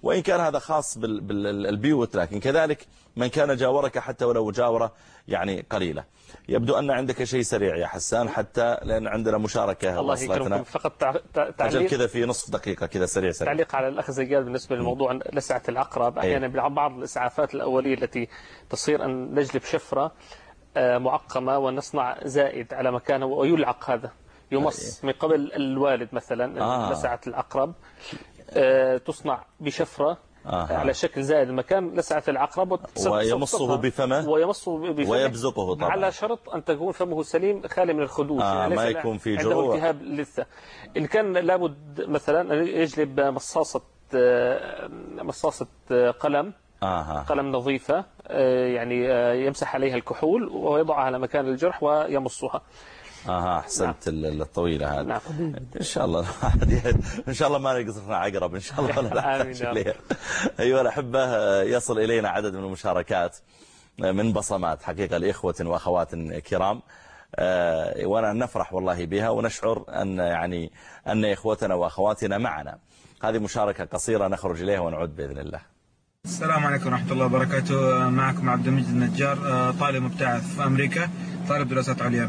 S2: وإن كان هذا خاص بالبيوت، لكن كذلك من كان جاورك حتى ولو جاورة يعني قليلة. يبدو أن عندك شيء سريع يا حسان، حتى لأن عندنا مشاركة
S5: الله يكرمكم. فقط تعليق
S2: كذا في نصف دقيقة كذا سريع سريع.
S5: تعليق على الأخ زياد بالنسبة للموضوع لسعة العقرب. أحيانا بعض الإسعافات الأولية التي تصير أن نجلب شفرة معقمة ونصنع زائد على مكانه ويلعق، هذا يمص من قبل الوالد مثلا. آه. لسعة العقرب تصنع بشفرة آه. على شكل زائد المكان لسعة العقرب
S2: ويمصه بفمه
S5: ويمصه بفمه
S2: ويبزقه طبعا،
S5: على شرط أن تكون فمه سليم خالي من الخدوش.
S2: آه
S5: يعني
S2: ما يكون في
S5: عنده
S2: جروح.
S5: التهاب لثة. إن كان لابد مثلا أن يجلب مصاصة مصاصة قلم
S2: آه.
S5: قلم نظيفة يعني يمسح عليها الكحول ويضعها على مكان الجرح ويمصها.
S2: اها احسنت. نعم. الطويله هذه.
S5: نعم.
S2: ان شاء الله ان شاء الله ما يقصرنا عقرب ان شاء الله ولا نحتاج اليها. ايها الاحبه، يصل الينا عدد من المشاركات من بصمات حقيقه لاخوه واخوات كرام، وانا نفرح والله بها ونشعر ان يعني ان اخوتنا واخواتنا معنا. هذه مشاركه قصيره نخرج اليها ونعود باذن الله.
S13: السلام عليكم ورحمه الله وبركاته. معكم عبد المجيد النجار، طالب مبتعث في امريكا، طالب دراسات عليا.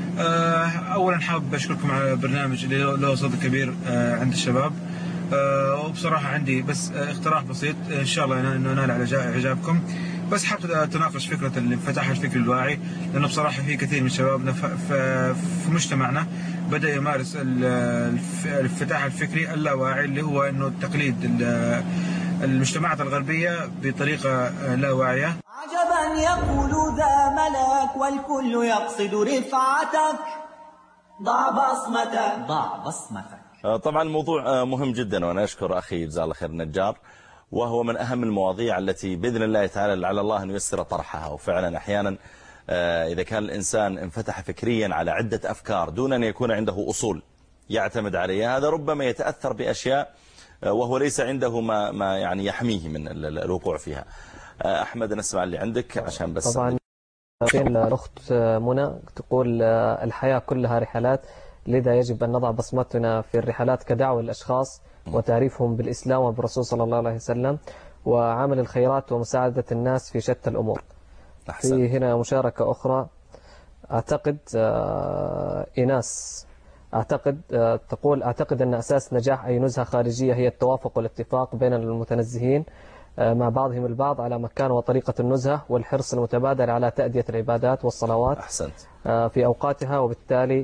S13: أولا حابب أشكركم على برنامج اللي له صدى كبير عند الشباب، وبصراحة عندي بس اقتراح بسيط إن شاء الله إنه نال على إعجابكم. بس حابب أتناقش فكرة الانفتاح الفكري الواعي، لأنه بصراحة في كثير من شبابنا في مجتمعنا بدأ يمارس الانفتاح الفكري اللاواعي، اللي هو إنه تقليد المجتمعات الغربية بطريقة لا واعية.
S1: عجبا يقول ذا ملك والكل يقصد رفعتك، ضع بصمتك ضع بصمتك.
S2: طبعا الموضوع مهم جدا، وأنا أشكر أخي جزاه الله خير النجار، وهو من أهم المواضيع التي بإذن الله تعالى على الله أن ييسر طرحها. وفعلا أحيانا إذا كان الإنسان انفتح فكريا على عدة أفكار دون أن يكون عنده أصول يعتمد عليها، هذا ربما يتأثر بأشياء وهو ليس عنده ما ما يعني يحميه من الوقوع فيها. أحمد نسمع اللي عندك عشان بس.
S4: طبعا الأخت منى تقول الحياة كلها رحلات، لذا يجب أن نضع بصمتنا في الرحلات كدعوة للأشخاص وتعريفهم بالإسلام وبالرسول صلى الله عليه وسلم، وعمل الخيرات ومساعدة الناس في شتى الأمور. أحسن. في هنا مشاركة أخرى، أعتقد إيناس أعتقد تقول أعتقد أن أساس نجاح أي نزهة خارجية هي التوافق والاتفاق بين المتنزهين مع بعضهم البعض على مكان وطريقة النزهة، والحرص المتبادل على تأدية العبادات والصلوات
S2: أحسنت.
S4: في أوقاتها، وبالتالي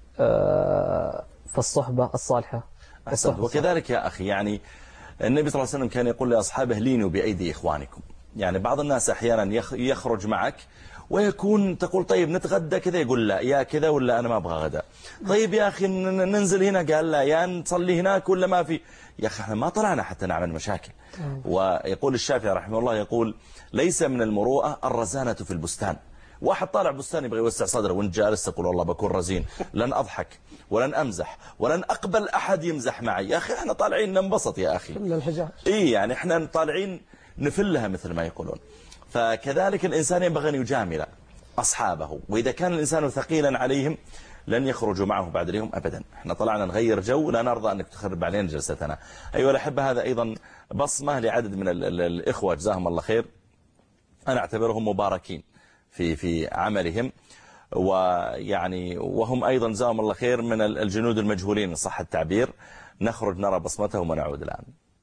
S4: فالصحبة الصالحة.
S2: أحسنت. وكذلك يا أخي يعني النبي صلى الله عليه وسلم كان يقول لأصحابه لينوا بأيدي إخوانكم. يعني بعض الناس أحيانا يخرج معك ويكون تقول طيب نتغدى كذا، يقول لا يا كذا ولا أنا ما أبغى غدا. طيب يا أخي ننزل هنا، قال لا يا نصلي هناك ولا ما في. يا أخي احنا ما طلعنا حتى نعمل مشاكل. ويقول الشافعي رحمه الله يقول ليس من المروءة الرزانة في البستان. واحد طالع بستان يبغى يوسع صدره وانت جالس تقول والله بكون رزين، لن أضحك ولن أمزح ولن أقبل أحد يمزح معي. يا أخي احنا طالعين ننبسط يا أخي.
S8: فل الحجاج.
S2: إيه يعني احنا طالعين نفلها مثل ما يقولون. فكذلك الإنسان ينبغي أن يجامل أصحابه، وإذا كان الإنسان ثقيلا عليهم لن يخرجوا معه بعد اليوم أبدا. احنا طلعنا نغير جو، لا نرضى أنك تخرب علينا جلستنا. أيها الأحبة، هذا أيضا بصمة لعدد من الإخوة جزاهم الله خير، أنا أعتبرهم مباركين في في عملهم، ويعني وهم أيضا جزاهم الله خير من الجنود المجهولين صح التعبير. نخرج نرى بصمتهم ونعود الآن.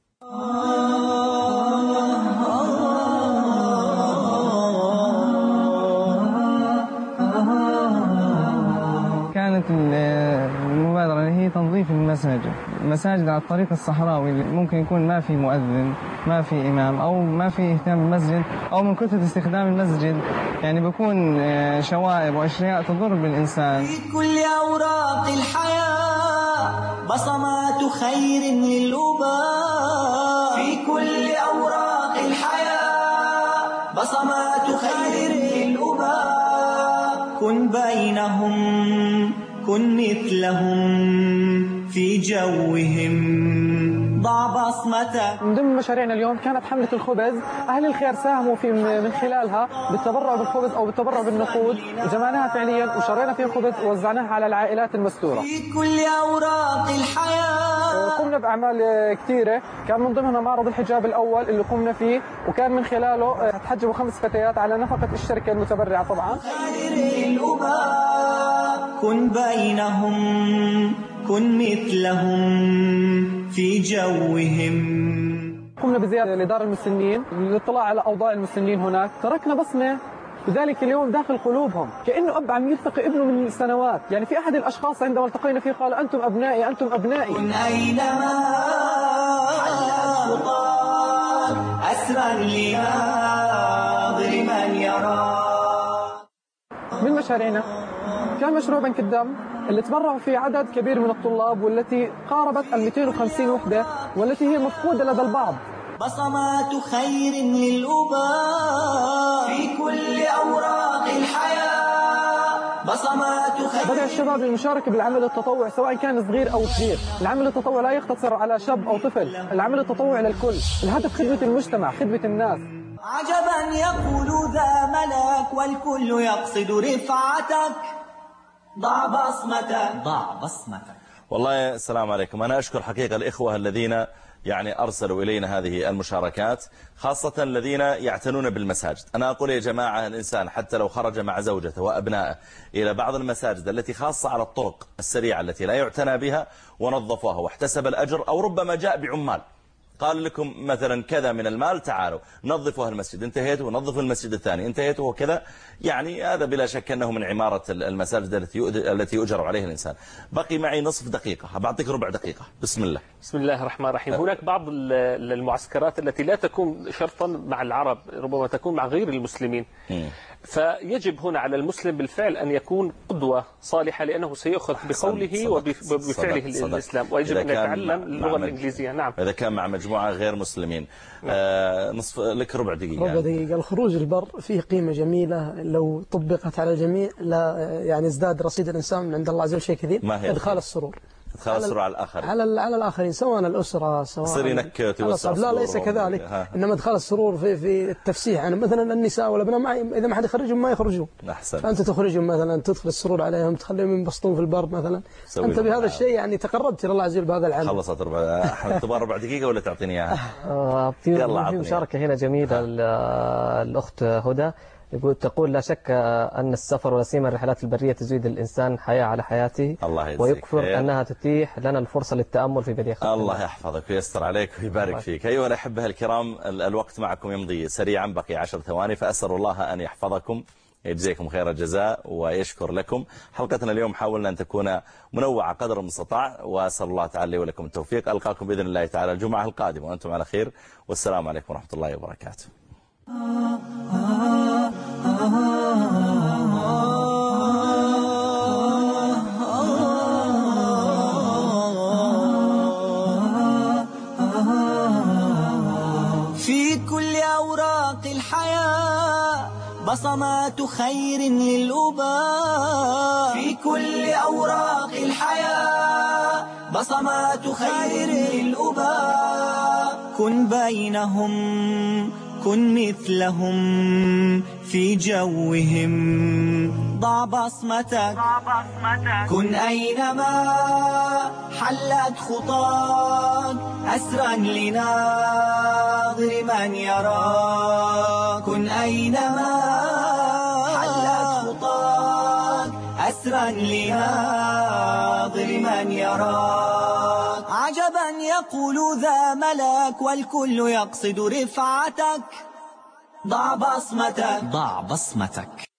S11: كانت المبادرة اللي هي تنظيف المساجد المساجد على الطريق الصحراوي، ممكن يكون ما في مؤذن، ما في إمام، أو ما في اهتمام بالمسجد، أو من كثرة استخدام المسجد يعني بيكون شوائب وأشياء تضر بالإنسان.
S1: في كل أوراق الحياة بصمات خير للأباء، في كل أوراق الحياة بصمات خير للأباء. كن بينهم كن مثلهم في جوهم، ضع بصمتك.
S14: من ضمن مشاريعنا اليوم كانت حملة الخبز، أهل الخير ساهموا في من خلالها بالتبرع بالخبز أو بالتبرع بالنقود، وجمعناها فعليا وشرينا فيها الخبز ووزعناها على العائلات المستورة.
S1: في كل أوراق الحياة
S14: قمنا بأعمال كثيرة، كان من ضمنها معرض الحجاب الأول اللي قمنا فيه، وكان من خلاله تحجبوا خمس فتيات على نفقة الشركة المتبرعة طبعا.
S1: كن بينهم كن مثلهم في جوهم.
S14: قمنا بزيارة لدار المسنين للاطلاع على أوضاع المسنين هناك، تركنا بصمة بذلك اليوم داخل قلوبهم، كأنه أب عم يلتقي ابنه من سنوات. يعني في أحد الأشخاص عندما التقينا فيه قال أنتم أبنائي أنتم أبنائي.
S1: كن أينما حلت خطاك أسرا لناظر من يرى.
S14: من مشاريعنا كان مشروع بنك الدم اللي تبرعوا فيه عدد كبير من الطلاب، والتي قاربت ال مئتين وخمسين وحدة، والتي هي مفقودة لدى البعض.
S1: بصمات خير للأباء في كل أوراق الحياة. بصمات خير.
S14: بدأ الشباب للمشاركة بالعمل التطوعي سواء كان صغير أو كبير. العمل التطوعي لا يقتصر على شاب أو طفل، العمل التطوعي للكل. الهدف خدمة المجتمع، خدمة الناس.
S1: عجبا يقول ذا ملك والكل يقصد رفعتك. ضع بصمتك ضع بصمتك.
S2: والله السلام عليكم. أنا أشكر حقيقة الإخوة الذين يعني أرسلوا إلينا هذه المشاركات، خاصة الذين يعتنون بالمساجد. أنا أقول يا جماعة، الإنسان حتى لو خرج مع زوجته وأبنائه إلى بعض المساجد التي خاصة على الطرق السريعة التي لا يعتنى بها ونظفوها واحتسب الأجر، أو ربما جاء بعمال قال لكم مثلا كذا من المال تعالوا نظفوا المسجد، انتهيتوا ونظفوا المسجد الثاني، انتهيتوا وكذا، يعني هذا بلا شك أنه من عمارة المساجد التي التي يؤجر عليها الإنسان. بقي معي نصف دقيقة، بعطيك ربع دقيقة. بسم الله.
S5: بسم الله الرحمن الرحيم. هناك بعض المعسكرات التي لا تكون شرطا مع العرب، ربما تكون مع غير المسلمين. م. فيجب هنا على المسلم بالفعل أن يكون قدوة صالحة، لأنه سيأخذ بقوله وبفعله الإسلام، ويجب أن يتعلم اللغة الإنجليزية. نعم.
S2: إذا كان مع مجموعة غير مسلمين. آه نصف لك ربع دقيقة.
S8: ربع دقيقة. الخروج البر فيه قيمة جميلة لو طبقت على الجميع، لا يعني ازداد رصيد الإنسان من عند الله عز وجل شيء كثير. إدخال السرور.
S2: إدخال السرور على الآخرين.
S8: على على الآخرين، سواء الأسرة سواء
S2: يصير ينكت ويوسع.
S8: لا ليس كذلك، إنما إدخال السرور في في التفسيح. يعني مثلا النساء والأبناء معي إذا ما حد يخرجهم ما يخرجون.
S2: أحسن.
S8: فأنت تخرجهم مثلا، تدخل السرور عليهم، تخليهم ينبسطون في البر مثلا. أنت بهذا الشيء يعني تقربت إلى الله عز وجل بهذا العمل.
S2: خلصت ربع. أحمد تبغى ربع دقيقة ولا تعطيني إياها؟
S4: في مشاركة هنا جميلة. الأخت هدى يقول تقول لا شك أن السفر ولا سيما الرحلات البرية تزيد الإنسان حياة على حياته،
S2: الله
S4: ويكفر خير. أنها تتيح لنا الفرصة للتأمل في بديع خلق
S2: الله يحفظك ويستر عليك ويبارك فيك. أيها الأحبة الكرام، الوقت معكم يمضي سريعا، بقي عشر ثواني، فأسأل الله أن يحفظكم، يجزيكم خير الجزاء ويشكر لكم. حلقتنا اليوم حاولنا أن تكون منوعة قدر المستطاع، وأسأل الله تعالى لي ولكم التوفيق. ألقاكم بإذن الله تعالى الجمعة القادمة وأنتم على خير، والسلام عليكم ورحمة الله وبركاته.
S1: في كل أوراق الحياة بصمات خير للأباء. في كل أوراق الحياة بصمات خير للأباء. كن بينهم كن مثلهم في جوهم. ضع بصمتك كن أينما حلت خطاك أسرا لناظر من يراك. كن أينما حلت خطاك أسرا لناظر من يراك. عجبا يقول ذا ملك والكل يقصد رفعتك. ضع بصمتك ضع بصمتك.